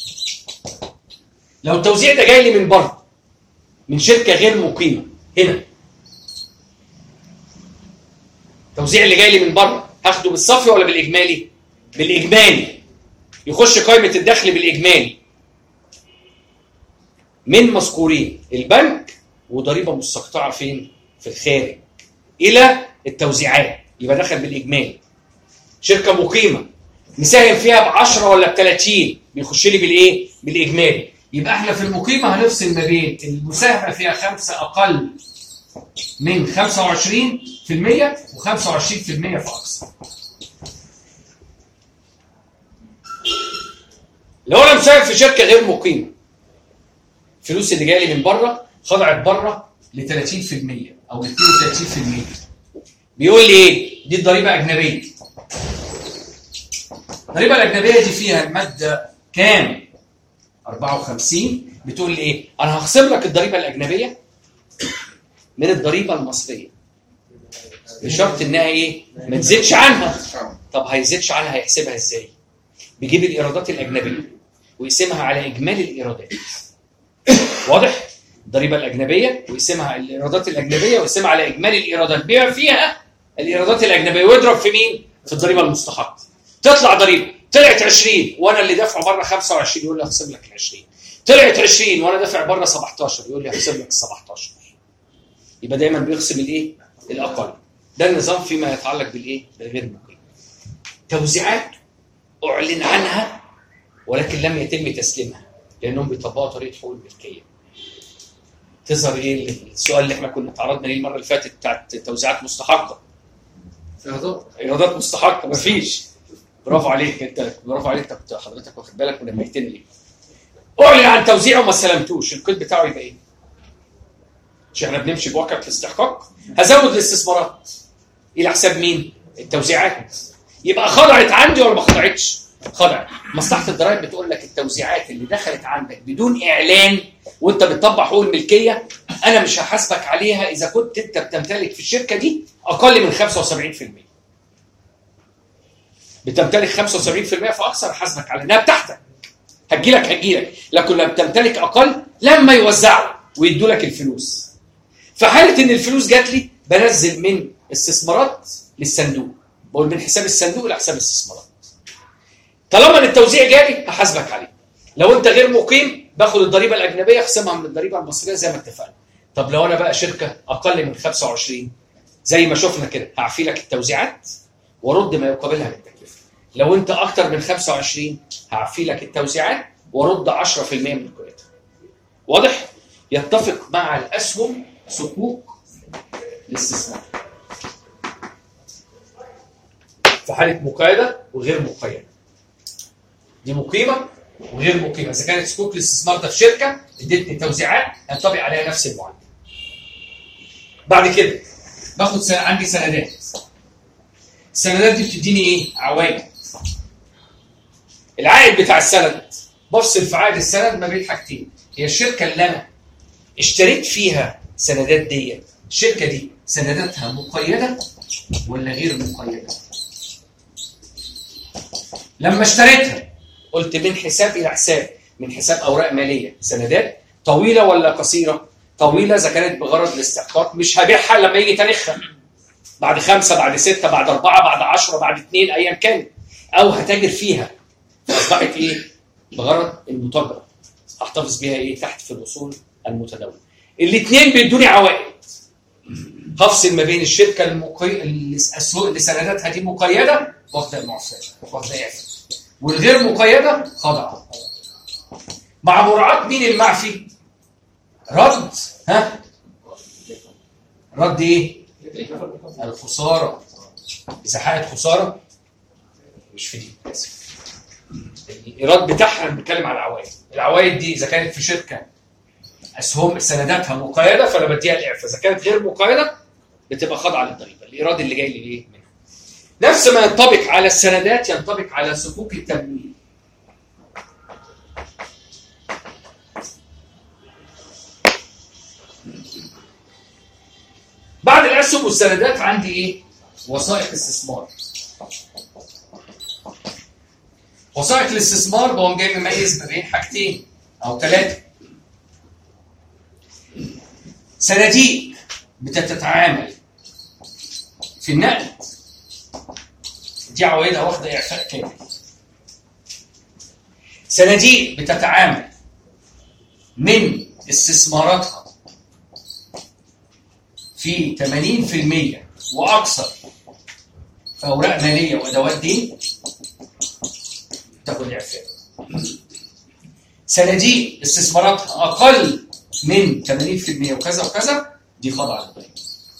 لو التوزيع ده جاي لي من بره من شركه غير مقيمه، هنا التوزيع اللي جاي لي من بره هاخده بالصافي ولا بالاجمالي؟ بالاجمالي. يخش قائمه الدخل بالاجمالي من مذكورين البنك وضريبه مستقطعه فين؟ في الخارج الى التوزيعات، يبقى دخل بالاجمالي. شركه مقيمه مساهم فيها ب عشرة ولا ب ثلاثين بيخش لي بالايه؟ بالاجمالي. يبقى احنا في المقيمه هنفصل ما بين المساهمه فيها خمسه اقل من خمسة وعشرين بالمئة و25% في اقصى. لو انا مساهم في شركه غير مقيمه الفلوس اللي جايه لي من بره خضعت بره ل ثلاثين بالمئة او اثنين وثلاثين بالمئة. بيقول لي ايه؟ دي الضريبه اجنبيه. الضريبه الاجنبيه دي فيها الماده كام؟ أربعة وخمسين. بتقول لي ايه؟ انا هخصم لك الضريبه الاجنبيه من الضريبه المصريه بشرط انها ايه؟ ما تزيدش عنها. طب هيزيدش عنها هيحسبها ازاي؟ بيجيب الايرادات الاجنبيه ويقسمها على اجمالي الايرادات. واضح؟ الضريبه الاجنبيه ويقسمها الايرادات الاجنبيه ويقسمها على اجمالي الايرادات، بيع فيها الايرادات الاجنبيه ويضرب في مين؟ في الضريبه المستحقه. تطلع ضريبه طلعت عشرين وانا اللي دافعه بره خمسة وعشرين يقول لي هخصم لك ال عشرين. طلعت عشرين وانا دافع بره سبعتاشر يقول لي هخصم لك ال سبعتاشر. يبقى دايما بيخصم الايه؟ الاقل. ده النظام فيما يتعلق بالايه؟ بالغير مقيم. توزيعات اعلن عنها ولكن لم يتم تسليمها لانهم بيطبقوا طريقه حقوق الملكيه. تظهر ايه السؤال اللي احنا كنا تعرضنا ليه المره اللي فاتت بتاعت توزيعات مستحقه؟ ايرادات ايرادات مستحقه مفيش. برافو عليك انت، برافو عليك انت كنت حضرتك واخد بالك ونبهتني ليه. اعلن عن توزيعه وما استلمتوش، القيد بتاعه يبقى ايه؟ مش احنا بنمشي بواقع الاستحقاق؟ هزود الاستثمارات الى حساب مين؟ التوزيعات. يبقى خضعت عندي ولا ما خضعتش؟ خضعت. مصلحه الضرائب بتقول لك التوزيعات اللي دخلت عندك بدون اعلان وانت بتطبق حقوق الملكيه انا مش هحاسبك عليها اذا كنت انت بتمتلك في الشركه دي اقل من خمسة وسبعين بالمئة. بتمتلك خمسة وسبعين بالمئة فاكثر هحاسبك عليها انها بتاعتك. هتجيلك هتجيلك، لكن لما بتمتلك اقل لما يوزعوا ويدوا لك الفلوس. في حاله ان الفلوس جات لي بنزل من استثمارات للصندوق، بقول من حساب الصندوق لحساب الاستثمارات. طالما ان التوزيع جالي هحاسبك عليه. لو انت غير مقيم باخد الضريبه الاجنبيه اخصمها من الضريبه المصريه زي ما اتفقنا. طب لو انا بقى شركه اقل من خمسة وعشرين زي ما شفنا كده هعفي لك التوزيعات وارد ما يقابلها من التكلفه. لو انت اكتر من خمسة وعشرين هعفي لك التوزيعات وارد عشرة بالمئة من قيمتها. واضح؟ يتفق مع الاسهم صكوك الاستثمار في حاله مقيده وغير مقيده. دي مقيمه وغير مقيمه. اذا كانت صكوك الاستثمار ده في شركه ادتني توزيعات ينطبق عليها نفس المعادله. بعد كده باخد سنة عندي سندات. السندات دي بتديني ايه؟ عوائد. العائد بتاع السند بفصل في عائد السند ما بين حاجتين. هي الشركه اللي انا اشتريت فيها سندات دي، الشركه دي سنداتها مقيده ولا غير مقيده؟ لما اشتريتها قلت من حساب الى حساب، من حساب اوراق ماليه سندات طويله ولا قصيره؟ طويله اذا كانت بغرض الاستحقاق، مش هبيعها لما يجي تاريخها بعد خمسه بعد سته بعد اربعه بعد عشره بعد اثنين ايا كان، او هتاجر فيها فاصبحت ايه؟ بغرض المتاجره احتفظ بيها ايه؟ تحت في الاصول المتداوله. الاثنين بيدوني عوائد. هفصل ما بين الشركه المقي... الاسواق اللي سنداتها دي مقيده واخده معفاه واخده اعفاء، والغير مقيده خاضعه. مع مراعاه مين المعفي؟ رد ها؟ رد ايه؟ الخساره. اذا حققت خساره مش في دي اسف. الايراد بتاعها بنتكلم على العوائد. العوائد دي اذا كانت في شركه اسهم سنداتها مقيده فانا بديها الاعفاء، اذا كانت غير مقيده بتبقى خاضعه للضريبه. الايراد اللي جاي لي ايه منها. نفس ما ينطبق على السندات ينطبق على صكوك التمويل. بعد الاسهم والسندات عندي ايه؟ وثائق استثمار. وثائق الاستثمار بقوم جاي مميز ما بين حاجتين او ثلاثه. صناديق بتتعامل في النقد دي عوائدها واخده اعفاء كامل. صناديق بتتعامل من استثماراتها في ثمانين بالمئة واكثر في اوراق ماليه وادوات دين تاخد اعفاء. صناديق استثماراتها اقل من ثمانين بالمئة وكذا وكذا دي خاضعه للضريبه.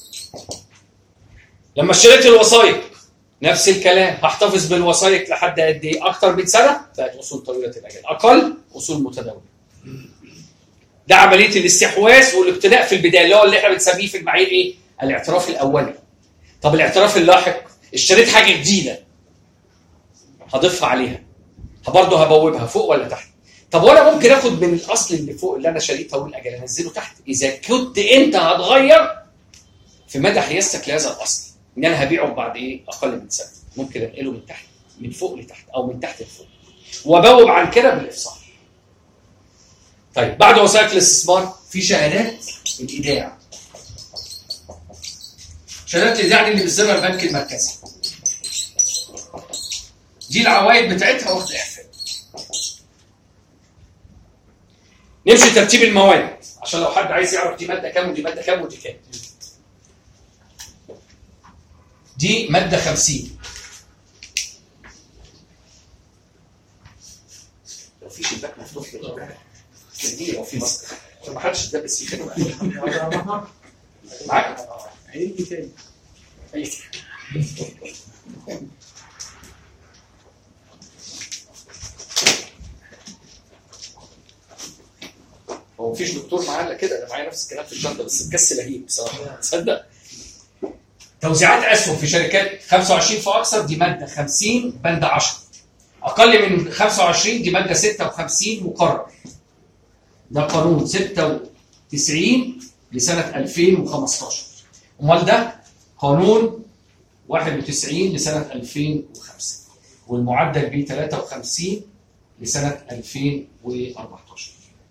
لما اشتريت الوثائق نفس الكلام، هحتفظ بالوثائق لحد قد ايه؟ اكثر من سنه بقت اصول طويله الاجل، اقل اصول متداوله. ده عمليه الاستحواذ والاقتناء في البدايه اللي هو اللي احنا بنسميه في المعايير ايه؟ الاعتراف الاولي. طب الاعتراف اللاحق اشتريت حاجه جديده هضيفها عليها، برضه هبوبها فوق ولا تحت؟ طب وانا ممكن اخد من الاصل اللي فوق اللي انا شريته والاجل انزله تحت اذا كنت انت هتغير في مدى حيازتك لهذا الاصل ان انا هبيعه بعد ايه؟ اقل من سنه. ممكن انقله من تحت من فوق لتحت او من تحت لفوق وابوب عن كده بالافصاح. طيب بعد وثائق الاستثمار في شهادات الايداع. شهادات الايداع دي اللي بيصدرها البنك المركزي. دي العوائد بتاعتها واخده اعفاء. نمشي ترتيب المواد عشان لو حد عايز يعرف دي ماده كام ودي ماده كام ودي كام. دي ماده خمسين. لو في شباك مفتوح كده دي لو في مصر عشان ما حدش يتدبس فيه كده معاك؟ هيجي تاني. هو مفيش دكتور معاه الا كده، انا معايا نفس الكلام في الشنطه بس مكسل اجيب بصراحه تصدق. توزيعات اسهم في شركات خمسة وعشرين فاكثر دي ماده خمسين بند عشرة. اقل من خمسة وعشرين دي ماده ستة وخمسين مقرر. ده قانون ستة وتسعين لسنه ألفين وخمستاشر. امال ده قانون واحد وتسعين لسنه ألفين وخمسة والمعدل ب ثلاثة وخمسين لسنه ألفين وأربعتاشر.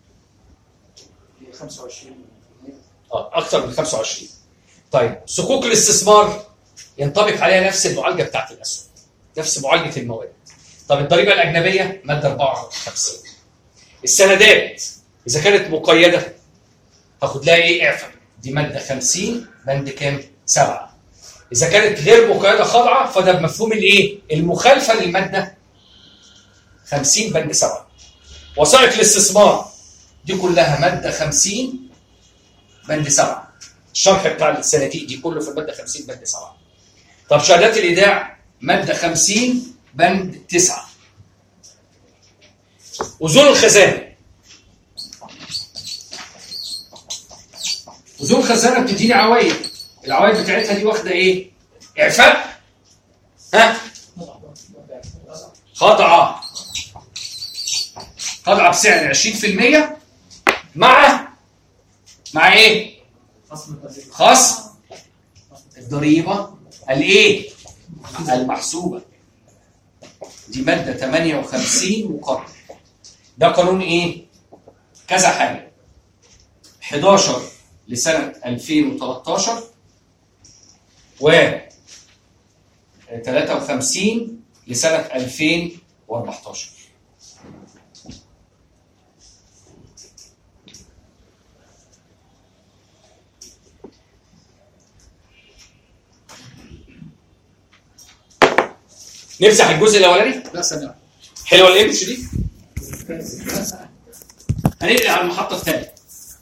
خمسة وعشرين اه اكثر من خمسة وعشرين. طيب صكوك الاستثمار ينطبق عليها نفس المعالجه بتاعت الاسهم، نفس معالجه المواد. طب الضريبه الاجنبيه ماده أربعة وخمسين. السندات اذا كانت مقيده هاخد لها ايه؟ اعفاء. دي ماده خمسين بند كام؟ سبعة. اذا كانت غير مقيده خاضعه فده بمفهوم الايه؟ المخالفه للماده خمسين بند سبعة. وثائق الاستثمار دي كلها ماده خمسين بند سبعة. الشرح بتاع الصناديق دي كله في الماده خمسين بند سبعه. طب شهادات الايداع ماده خمسين بند تسعه. اذون الخزانه. اذون الخزانه بتديني عوايد، العوايد بتاعتها دي واخده ايه؟ اعفاء. ها؟ خاضعه خاضعه بسعر عشرين في المية مع مع ايه؟ خصم الضريبه الايه؟ المحسوبه. دي ماده ثمانية وخمسين مقرر. ده قانون ايه؟ كذا حاجه. حداشر لسنه ألفين وثلاثة عشر و ثلاثة وخمسين لسنه ألفين وأربعة عشر. نمسح الجزء الاولاني. لا ثانيه حلوه الامش دي. هننقل على المحطه الثانيه.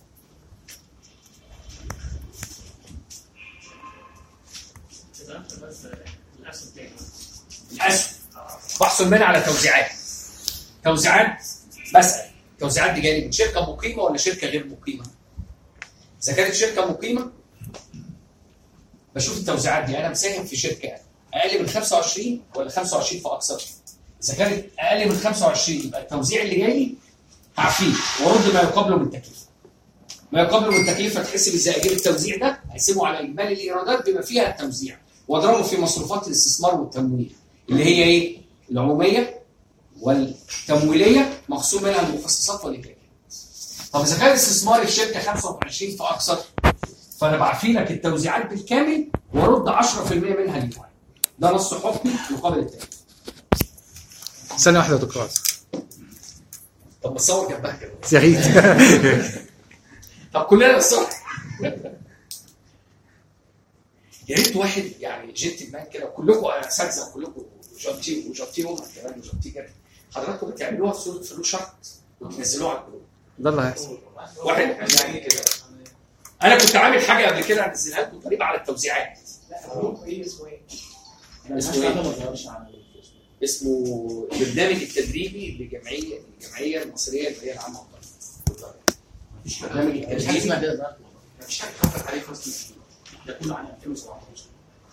الاسهم بحصل منها على توزيعات. توزيعات بسال التوزيعات دي جايه من شركه مقيمه ولا شركه غير مقيمه؟ اذا كانت شركه مقيمه بشوف التوزيعات دي انا مساهم في شركه اقل من خمسة وعشرين ولا خمسة وعشرين فاكثر. اذا كانت اقل من خمسة وعشرين يبقى التوزيع اللي جاي لي هعفيه وارد ما يقابله من التكلفه. ما يقابله من التكلفه تحسب ازاي؟ اجيب التوزيع ده اقسمه على اجمالي الايرادات بما فيها التوزيع واضربه في مصروفات الاستثمار والتمويل اللي هي ايه؟ العموميه والتمويليه مخصوم منها المخصصات والإنتاج. طب اذا كان استثمار الشركه خمسة وعشرين فاكثر فانا بعفي لك التوزيعات بالكامل وارد عشرة في المية منها للمعين. ده نص حكمي مقابل التاني. ثانية واحدة يا دكتور. طب بصور جنبها كده. يا ريت. طب كلنا نصور. يا ريت واحد يعني جنتلمان كده وكلكم اساتذه وكلكم جابتي وجابتي هم كمان وجابتي كده. حضراتكم بتعملوها في صوره فلوس شرط وتنزلوها على الجروب. ده اللي هيحصل. واحد يعني كده. انا كنت عامل حاجه قبل كده هنزلها لكم قريبه على التوزيعات. لا ايه اسمه ايه؟ اسمه ايه؟ اسمه البرنامج التدريبي لجمعيه الجمعيه المصريه للرعايه العامه والضرائب. مفيش برنامج التدريبي. مفيش حاجه اتحطت عليه في وسط ده كله عن ألفين وسبعتاشر.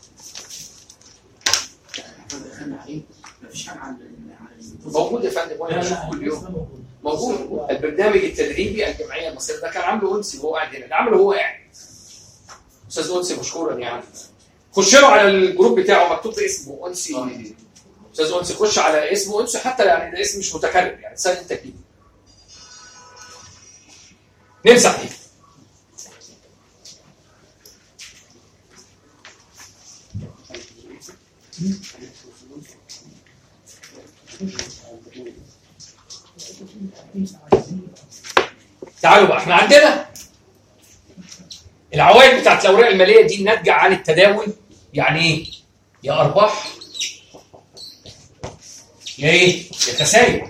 احنا دخلنا عليه مفيش حاجه عن موجود يا فندم وانا بشوف كل يوم. موجود البرنامج التدريبي الجمعيه المصريه ده كان عامله انسي وهو قاعد هنا. ده عامله وهو قاعد. استاذ انسي مشكورا يعني. خش له على الجروب بتاعه مكتوب اسمه انسي. استاذ انسي خش على اسمه انسي حتى يعني ده اسم مش متكرر يعني سهل التكليف. نمسح دي. تعالوا بقى احنا عندنا العوائد بتاعت الاوراق الماليه دي الناتجه عن التداول. يعني ايه؟ يا ارباح يا ايه؟ يا خسائر.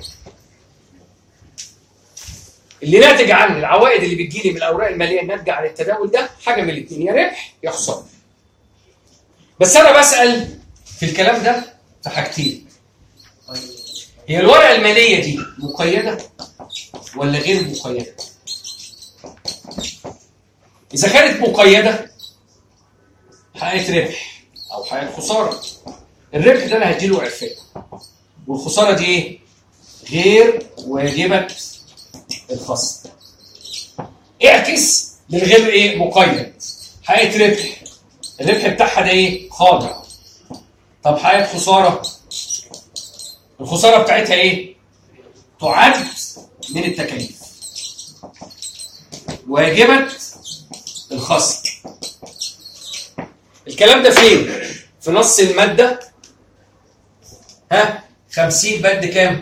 اللي ناتج عن العوائد اللي بتجيلي من الاوراق الماليه الناتجه عن التداول ده حاجه من الاثنين يا ربح يا خساره. بس انا بسال في الكلام ده في حاجتين. هي الورقه الماليه دي مقيده ولا غير مقيده؟ اذا كانت مقيده حققت ربح او حققت خساره. الربح ده انا هديله اعفاء والخساره دي ايه؟ غير واجبه الخصم. اعكس للغير ايه؟ مقيد. حققت ربح الربح بتاعها ده ايه؟ خاضع. طب حققت خساره الخساره بتاعتها ايه؟ تعد من التكاليف واجبه الخصم. الكلام ده فين؟ في نص الماده ها خمسين بند كام؟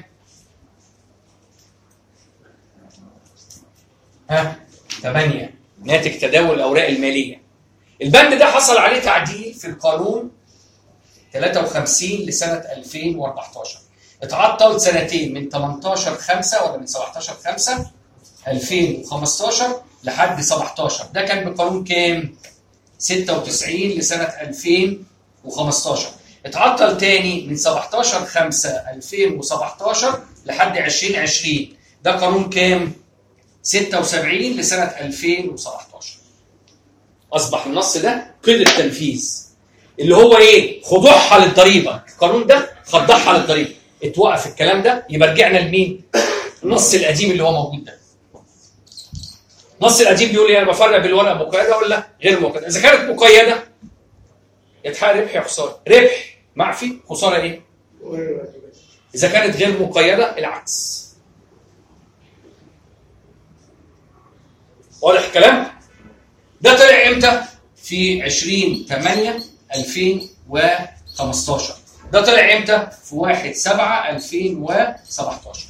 ها ثمانية ناتج تداول الاوراق الماليه. البند ده حصل عليه تعديل في القانون ثلاثة وخمسين لسنه ألفين وأربعة عشر. اتعطل سنتين من ثمانية عشر خمسة ولا من سبعة عشر خمسة ألفين وخمسة عشر لحد سبعة عشر. ده كان بقانون كام؟ ستة وتسعين لسنه ألفين وخمستاشر. اتعطل تاني من سبعتاشر خمسة ألفين وسبعتاشر لحد عشرين عشرين. ده قانون كام؟ ستة وسبعين لسنه ألفين وسبعتاشر. اصبح النص ده قيد التنفيذ اللي هو ايه؟ خضوعها للضريبه. القانون ده خضعها للضريبه. اتوقف الكلام ده، يبقى رجعنا لمين؟ النص القديم اللي هو موجود ده. النص القديم بيقول ايه؟ انا بفرق بين الورقه مقيده ولا غير مقيده. اذا كانت مقيده يتحقق ربح يا خساره. ربح معفي، خساره ايه؟ اذا كانت غير مقيده العكس. واضح الكلام؟ ده طلع امتى؟ في عشرين تمانية ألفين وخمستاشر. ده طلع امتى؟ في واحد سبعة ألفين وسبعتاشر.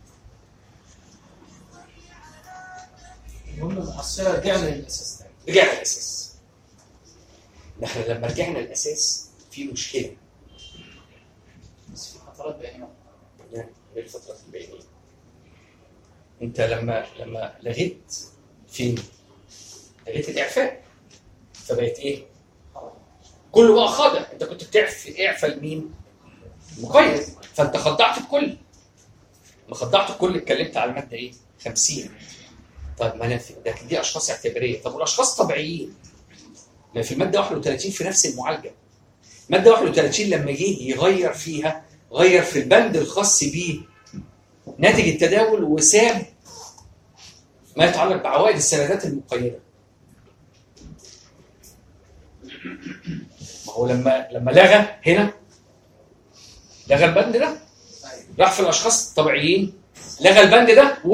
المهم المحصله رجعنا للاساس تاني. رجعنا للاساس. نحن لما رجعنا للاساس في مشكله. بس في فترات بينيه. يعني ايه الفترات البينيه؟ انت لما لما لغيت فين؟ لغيت الاعفاء. فبقت ايه؟ كله بقى خاضع. انت كنت بتعفي اعفاء لمين؟ مقيد. فانت خضعت الكل. ما خضعت الكل اتكلمت على الماده ايه؟ خمسين. طيب ما انا في ده دي اشخاص اعتباريه. طب والاشخاص طبيعيين؟ ما في الماده واحد وثلاثين في نفس المعالجه. ماده واحد وثلاثين لما جه يغير فيها، غير في البند الخاص بيه ناتج التداول وساب ما يتعلق بعوائد السندات المقيده. ما هو لما لما لغى هنا لغى البند ده، راح في الاشخاص الطبيعيين لغى البند ده و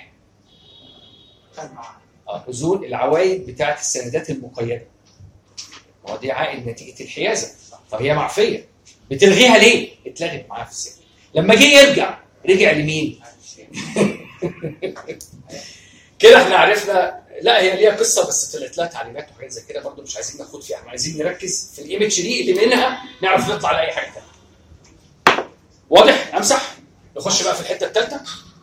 نزول العوائد بتاعه السندات المقيده. ما هو دي عائد نتيجه الحيازه، فهي معفيه. بتلغيها ليه؟ اتلغت معاه في السجن. لما جه يرجع رجع لمين؟ كده احنا عرفنا. لا هي ليها قصه بس طلعت لها تعليمات وحاجات زي كده برضه مش عايزين ناخد فيها. احنا عايزين نركز في الايمج دي اللي منها نعرف نطلع على اي حاجه ثانيه. واضح؟ امسح. نخش بقى في الحته الثالثه.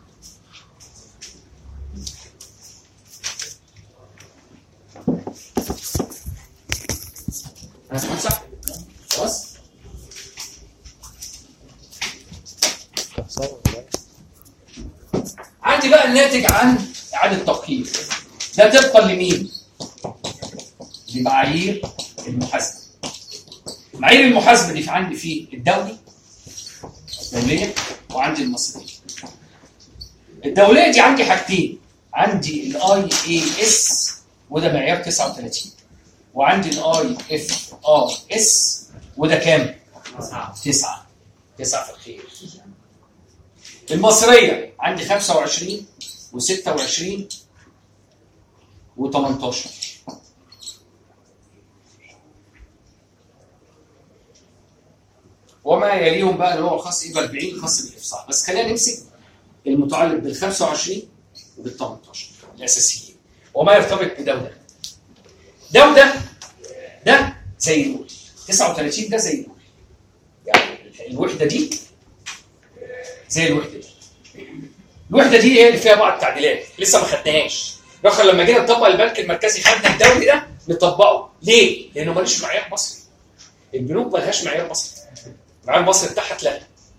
انا همسح خلاص. عندي بقى الناتج عن اعاده تقييم. ده طبقا لمين؟ لمعايير المحاسبه. معايير المحاسبه دي في عندي في الدولي الدوليه وعندي المصريه. الدوليه دي عندي حاجتين. عندي الاي اي اس وده معيار تسعة وثلاثين، وعندي الاي اف ار اس وده كام؟ تسعة. تسعة في الخير. المصريه عندي خمسة وعشرين وستة وعشرين وتمنتاشر. وما يليهم بقى اللي هو الخاص ايه ب أربعين خاص بالافصاح. بس خلينا نمسك المتعلق بال خمسة وعشرين وبال تمنتاشر الاساسيين وما يرتبط بده وده. ده وده ده زي الأول. تسعة وثلاثين ده زي الأول. يعني الوحده دي زي الوحده دي. الوحده دي هي اللي فيها بعض التعديلات لسه ما خدناهاش. رخر لما جينا نطبق البنك المركزي خدنا الدولي ده نطبقه. ليه؟ لانه مالوش معيار مصري. البنوك مالهاش معيار مصري. المعيار المصري بتاعها اتلغى.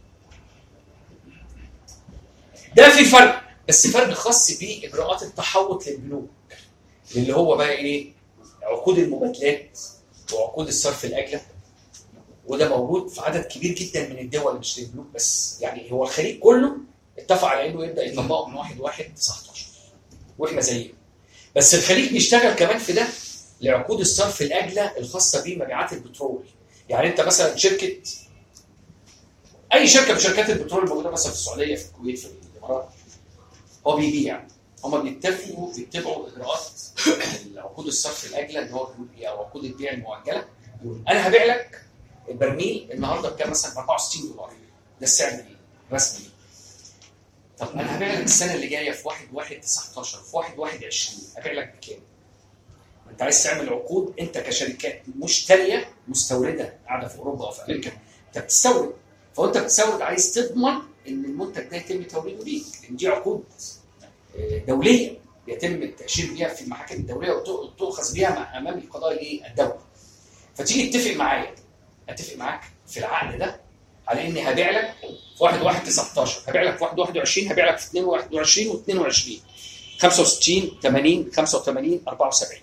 ده في فرق، بس فرق خاص باجراءات التحوط للبنوك اللي هو بقى ايه؟ عقود المبادلات وعقود الصرف الاجله. وده موجود في عدد كبير جدا من الدول مش البنوك بس. يعني هو الخليج كله اتفق على انه يبدا يطبقه من واحد واحد تسعتاشر واحنا زيه. بس الخليج بيشتغل كمان في ده لعقود الصرف الاجله الخاصه بمبيعات البترول. يعني انت مثلا شركه اي شركه من شركات البترول الموجوده مثلا في السعوديه في الكويت في الامارات هو بيبيع. هم بيتفقوا بيتبعوا اجراءات عقود الصرف الاجله اللي هو او عقود البيع المؤجله. انا هبيع لك البرميل النهارده بكام؟ مثلا ب أربعة وستين دولار. ده السعر الرسمي. طب انا هبيع لك السنه اللي جايه في واحد واحد تسعتاشر في واحد واحد عشرين هبيع لك بكام؟ انت عايز تعمل عقود انت كشركات مشتريه مستورده قاعده في اوروبا او في امريكا. انت بتستورد. فانت بتستورد عايز تضمن ان المنتج ده يتم توريده ليك لان دي عقود دوليه. يتم التاشير بيها في المحاكم الدوليه وتؤخذ بيها امام القضاء الايه الدولي. فتيجي تتفق معايا، اتفق معاك في العقد ده على اني هبيع لك في واحد واحد تسعتاشر، هبيع لك في واحد واحد وعشرين، هبيع لك في اتنين واحد وعشرين واثنين وعشرين، خمسة وستين، ثمانين، خمسة وثمانين، أربعة وسبعين.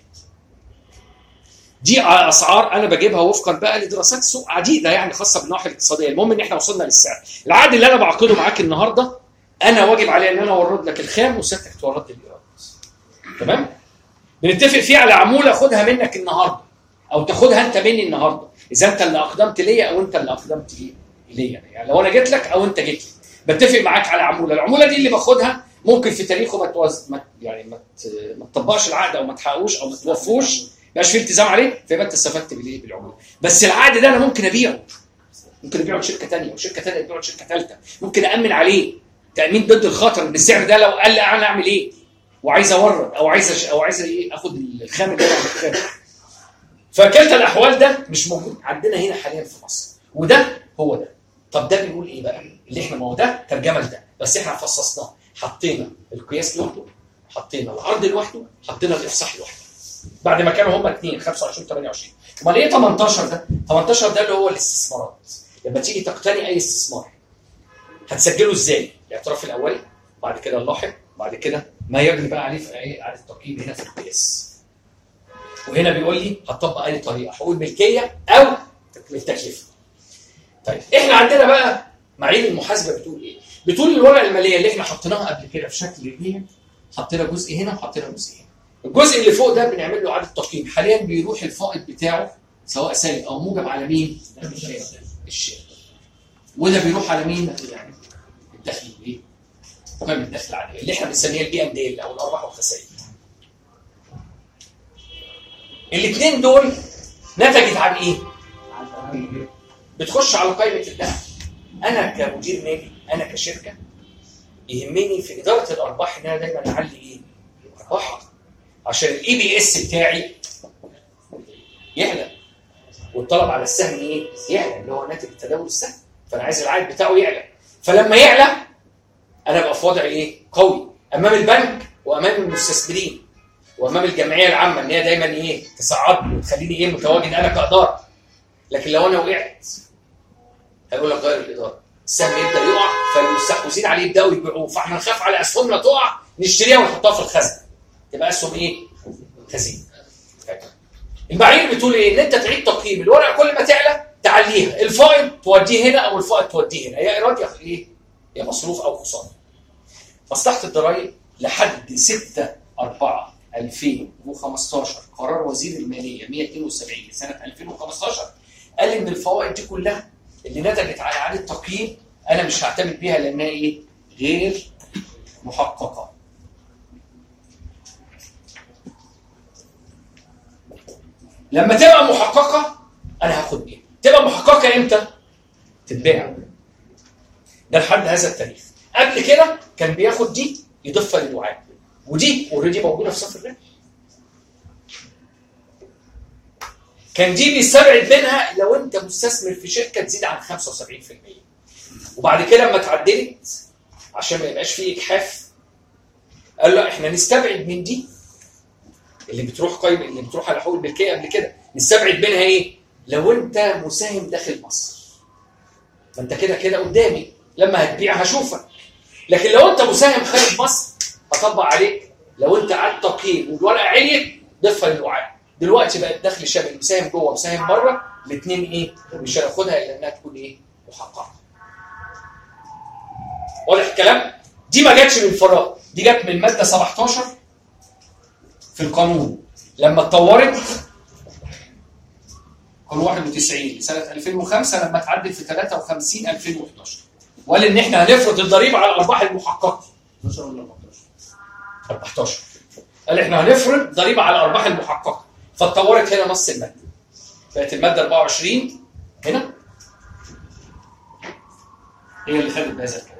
دي اسعار انا بجيبها وفقا بقى لدراسات سوق عديده يعني خاصه بالنواحي الاقتصاديه، المهم ان احنا وصلنا للسعر. العقد اللي انا بعقده معاك النهارده انا واجب علي ان انا اورد لك الخام وسيادتك تورد لي الايراد. تمام؟ بنتفق فيه على عموله خدها منك النهارده او تاخدها انت مني النهارده، اذا انت اللي اقدمت ليا او انت اللي اقدمت ليا، يعني لو انا جيت لك او انت جيت لي بتفق معاك على عموله، العموله دي اللي باخدها ممكن في تاريخه ما توز... ما يعني ما ما تطبقش العقد او ما تحققوش او ما توفوش، ما يبقاش في التزام عليه، فيبقى انت استفدت بالايه؟ بالعموله. بس العقد ده انا ممكن ابيعه، ممكن ابيعه لشركه ثانيه وشركه ثانيه تبيعه لشركه ثالثه، ممكن امن عليه تامين ضد الخطر ان السعر ده لو قل انا اعمل ايه؟ وعايز اورد او عايز أش... او عايز ايه؟ اخد الخام اللي انا محتاجه. فكلتا الاحوال ده مش موجود عندنا هنا حاليا في مصر، وده هو ده. طب ده بيقول ايه بقى؟ اللي احنا ما هو ده ترجمه لده، بس احنا فصصناه، حطينا القياس لوحده، حطينا العرض لوحده، حطينا الافصاح لوحده. بعد ما كانوا هما اثنين خمسة وعشرين ثمانية وعشرين. امال ايه تمنتاشر ده؟ تمنتاشر ده اللي هو الاستثمارات. لما تيجي تقتني اي استثمار هتسجله ازاي؟ الاعتراف الاولي، بعد كده اللاحق، بعد كده ما يجري بقى عليه في ايه؟ على التقييم هنا في القياس. وهنا بيقول لي هتطبق اي طريقه، حقوق الملكيه او التكلفه. طيب احنا عندنا بقى معايير المحاسبه بتقول ايه؟ بتقول الورقه الماليه اللي احنا حطيناها قبل كده في شكل ايه؟ حطينا جزء هنا وحطينا جزء هنا. الجزء اللي فوق ده بنعمل له اعاده تقييم، حاليا بيروح الفائض بتاعه سواء سالب او موجب على مين؟ الشيء. وده بيروح على مين؟ الدخل ايه؟ قيمه الدخل العاديه اللي احنا بنسميها البي ام دي او الارباح والخسائر. الاثنين دول نتجت عن ايه؟ بتخش على قائمه الدخل. انا كمدير نادي، انا كشركه يهمني في اداره الارباح ان انا دايما اعلي ايه؟ ارباحها عشان الاي بي اس بتاعي يعلى والطلب على السهم ايه؟ يعلى، اللي هو ناتج تداول السهم، فانا عايز العائد بتاعه يعلى. فلما يعلى انا ابقى في وضع ايه؟ قوي امام البنك وامام المستثمرين وامام الجمعيه العامه ان هي دايما ايه؟ تصعدني وتخليني ايه؟ متواجد انا كاداره. لكن لو انا وقعت هيقول لك غير الاداره، السهم يبدا يقع فالمستحوذين عليه يبداوا يبيعوه، فاحنا نخاف على اسهمنا تقع نشتريها ونحطها في الخزنه. تبقى اسهم ايه؟ خزينه. المعايير بتقول ايه؟ ان انت تعيد تقييم الورقه كل ما تعلى تعليها، الفائض توديه هنا او الفائض توديه هنا، يا ايراد يا ايه؟ يا مصروف او خساره. مصلحه الضرائب لحد ستة أربعة ألفين وخمستاشر قرار وزير الماليه مية واثنين وسبعين لسنه ألفين وخمستاشر قال ان الفوائد دي كلها اللي نتجت على اعاده تقييم انا مش هعتمد بيها لانها ايه؟ غير محققه. لما تبقى محققه انا هاخد بيها. تبقى محققه امتى؟ تتباع. ده لحد هذا التاريخ. قبل كده كان بياخد دي يضيفها للوعاء، ودي اوريدي موجوده في صف الربح. كان دي بيستبعد منها لو انت مستثمر في شركه تزيد عن خمسة وسبعين بالمية. وبعد كده لما اتعدلت عشان ما يبقاش فيه اجحاف قال لا احنا نستبعد من دي اللي بتروح قيمه اللي بتروح على حقوق الملكيه قبل كده، نستبعد منها ايه؟ لو انت مساهم داخل مصر. ما انت كده كده قدامي، لما هتبيع هشوفك. لكن لو انت مساهم خارج مصر هطبق عليك لو انت قعدت تقييم والورقه عليت ضيفها للوعاء. دلوقتي بقى الدخل شامل مساهم جوه ومساهم بره، الاثنين ايه؟ مش هناخدها الا انها تكون ايه؟ محققه. واضح الكلام؟ دي ما جاتش من فراغ، دي جت من ماده سبعتاشر في القانون لما اتطورت قانون واحد وتسعين سنه ألفين وخمسة لما اتعدل في ثلاثة وخمسين ألفين وحداشر وقال ان احنا هنفرض الضريبه على الارباح المحققه. اتناشر ولا أربعتاشر؟ أربعتاشر. قال احنا هنفرض ضريبه على الارباح المحققه، فاتطورت هنا نص الماده. بقت الماده أربعة وعشرين هنا هي اللي خدت بهذا الكلام.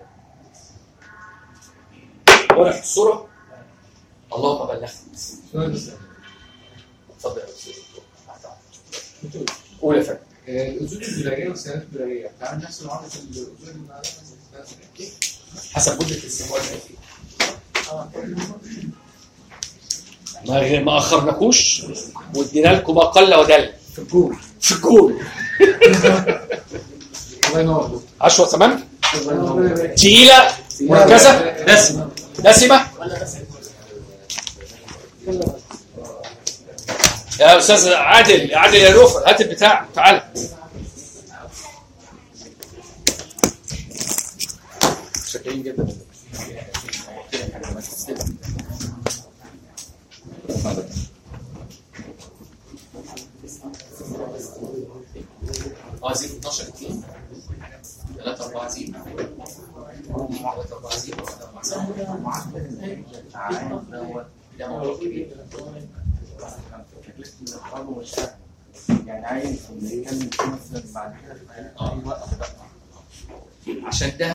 واضح الصوره؟ اللهم بلغنا. اتفضل يا استاذ. قول يا فندم. الاصول الدولاريه والسندات الدولاريه بتعمل نفس المعامله في الاصول حسب مده الاستثمار. ما ما اخرناكوش وادينا لكم ما قل ودل في الجول. في الجول. الله ينور. عشرة تمام. الله ينور. تقيله مركزه دسمة. دسمه. يا استاذ عادل عادل يا روفر هات البتاع تعال. شاكرين جدا. اه زيرو اتناشر اتنين ثلاثة أربعة زيرو ثلاثة أربعة زيرو ده موضوع كبير. يعني عايز نتكلم مثلا بعد كده في اي وقت بقى عشان ده